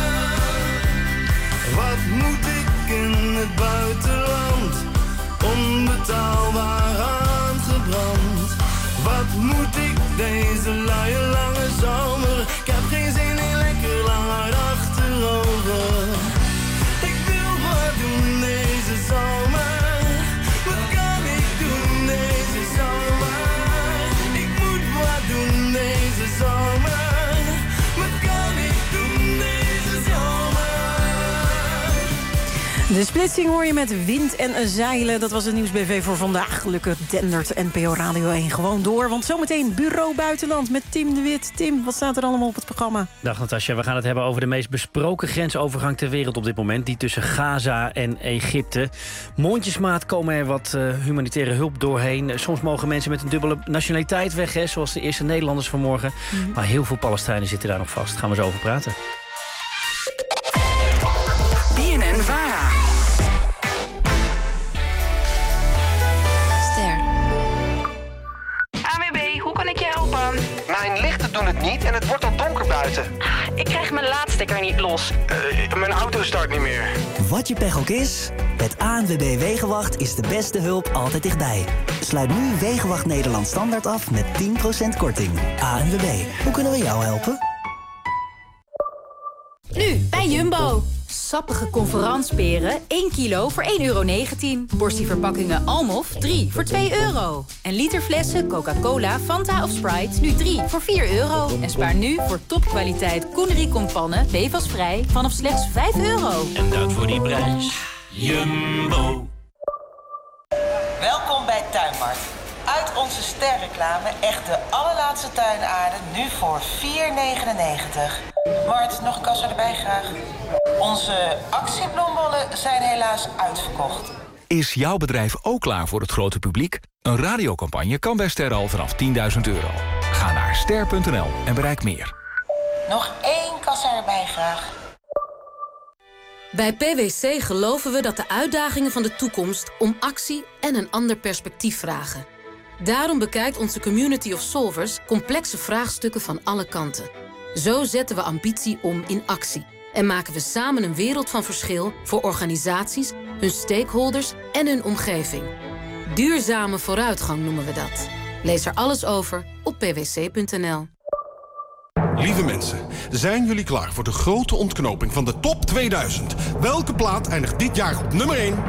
Wat moet ik in het buitenland, onbetaalbaar aangebrand? Wat moet ik deze luie lange zomer? Ik heb geen zin in lekker lang hard achterover. Ik wil wat doen deze zomer, wat kan ik doen deze zomer? Ik moet wat doen deze zomer, wat kan ik doen deze zomer? De splitsing hoor je met wind en zeilen. Dat was het Nieuws B V voor vandaag. Gelukkig dendert N P O Radio één gewoon door. Want zometeen Bureau Buitenland met Tim de Wit. Tim, wat staat er allemaal op het programma? Dag Natasja, we gaan het hebben over de meest besproken grensovergang ter wereld op dit moment. Die tussen Gaza en Egypte. Mondjesmaat komen er wat uh, humanitaire hulp doorheen. Soms mogen mensen met een dubbele nationaliteit weg, hè, zoals de eerste Nederlanders vanmorgen. Mm-hmm. Maar heel veel Palestijnen zitten daar nog vast. Daar gaan we zo over praten. B N N-Vara. A W B, hoe kan ik je helpen? Mijn lichten doen het niet en het wordt al donker buiten. Ik krijg mijn laadstekker niet los. Uh, mijn auto start niet meer. Wat je pech ook is, met A N W B Wegenwacht is de beste hulp altijd dichtbij. Sluit nu Wegenwacht Nederland Standaard af met tien procent korting. A N W B, hoe kunnen we jou helpen? Nu, bij Jumbo. Sappige conferansperen, één kilo voor één euro negentien. Portieverpakkingen Almof, drie voor twee euro. En literflessen Coca-Cola, Fanta of Sprite, nu drie voor vier euro. En spaar nu voor topkwaliteit Koenri Compannen, B V A-vrij, vanaf slechts vijf euro. En dat voor die prijs. Jumbo. Welkom bij Tuinmart. Uit onze sterreclame echt de allerlaatste tuinaarden, nu voor vier negenennegentig. Mart, nog een kassa erbij graag. Onze actiebloembollen zijn helaas uitverkocht. Is jouw bedrijf ook klaar voor het grote publiek? Een radiocampagne kan bij Ster al vanaf tienduizend euro. Ga naar ster punt n l en bereik meer. Nog één kassa erbij graag. Bij P W C geloven we dat de uitdagingen van de toekomst om actie en een ander perspectief vragen. Daarom bekijkt onze Community of Solvers complexe vraagstukken van alle kanten. Zo zetten we ambitie om in actie. En maken we samen een wereld van verschil voor organisaties, hun stakeholders en hun omgeving. Duurzame vooruitgang noemen we dat. Lees er alles over op p w c punt n l. Lieve mensen, zijn jullie klaar voor de grote ontknoping van de top tweeduizend? Welke plaat eindigt dit jaar op nummer één?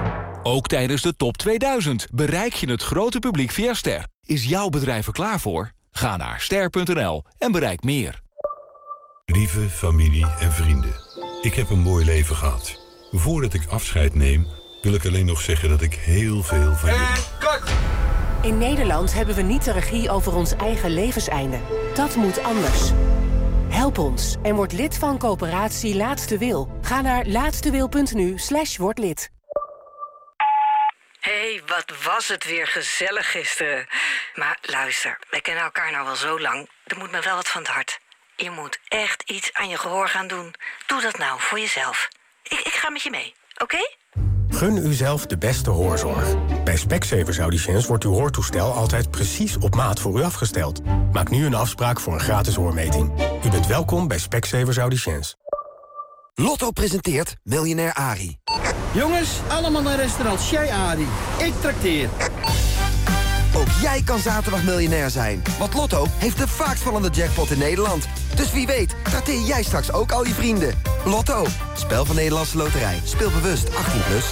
Ook tijdens de top tweeduizend bereik je het grote publiek via Ster. Is jouw bedrijf er klaar voor? Ga naar ster punt n l en bereik meer. Lieve familie en vrienden, ik heb een mooi leven gehad. Voordat ik afscheid neem, wil ik alleen nog zeggen dat ik heel veel van jullie... In Nederland hebben we niet de regie over ons eigen levenseinde. Dat moet anders. Help ons en word lid van coöperatie Laatste Wil. Ga naar laatstewil punt n u slash word lid. Hé, hey, wat was het weer gezellig gisteren. Maar luister, wij kennen elkaar nou wel zo lang. Er moet me wel wat van het hart. Je moet echt iets aan je gehoor gaan doen. Doe dat nou, voor jezelf. Ik, ik ga met je mee, oké? Okay? Gun uzelf de beste hoorzorg. Bij Specsavers Audiciëns wordt uw hoortoestel altijd precies op maat voor u afgesteld. Maak nu een afspraak voor een gratis hoormeting. U bent welkom bij Specsavers Audiciëns. Lotto presenteert Miljonair Arie. Jongens, allemaal naar restaurant Chez Arie. Ik trakteer. Ook jij kan zaterdag miljonair zijn. Want Lotto heeft de vaakst vallende jackpot in Nederland. Dus wie weet, trakteer jij straks ook al je vrienden. Lotto, spel van Nederlandse Loterij. Speel bewust, achttien plus.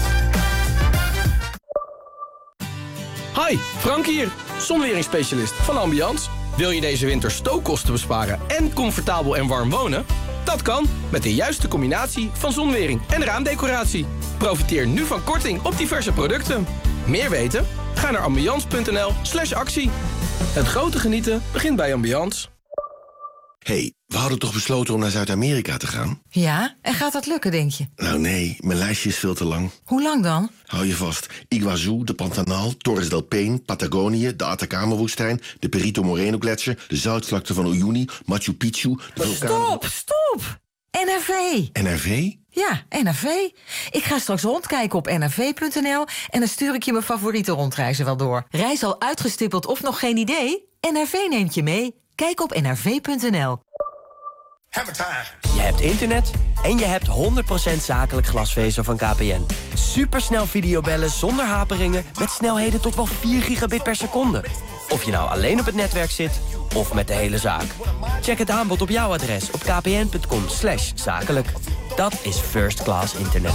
Hi, Frank hier, zonweringsspecialist van Ambiance. Wil je deze winter stookkosten besparen en comfortabel en warm wonen? Dat kan met de juiste combinatie van zonwering en raamdecoratie. Profiteer nu van korting op diverse producten. Meer weten? Ga naar ambiance punt n l slash actie. Het grote genieten begint bij Ambiance. Hé, hey, we hadden toch besloten om naar Zuid-Amerika te gaan? Ja, en gaat dat lukken, denk je? Nou nee, mijn lijstje is veel te lang. Hoe lang dan? Hou je vast. Iguazu, de Pantanal, Torres del Paine, Patagonië, de Atacama-woestijn, de Perito Moreno-gletsjer, de zoutvlakte van Uyuni, Machu Picchu, de vulkaan... Stop, stop! N R V. N R V? Ja, N R V. Ik ga straks rondkijken op n r v punt n l en dan stuur ik je mijn favoriete rondreizen wel door. Reis al uitgestippeld of nog geen idee? N R V neemt je mee. Kijk op n r v punt n l. Je hebt internet en je hebt honderd procent zakelijk glasvezel van K P N. Supersnel videobellen zonder haperingen met snelheden tot wel vier gigabit per seconde. Of je nou alleen op het netwerk zit of met de hele zaak. Check het aanbod op jouw adres op k p n punt com slash zakelijk. Dat is first class internet.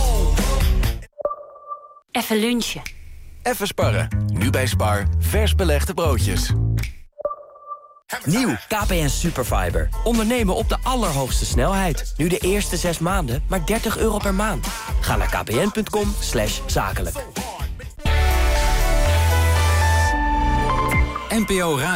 Even lunchen. Even sparren. Nu bij Spar. Vers belegde broodjes. Nieuw K P N Superfiber. Ondernemen op de allerhoogste snelheid. Nu de eerste zes maanden maar dertig euro per maand. Ga naar k p n punt com slash zakelijk. N P O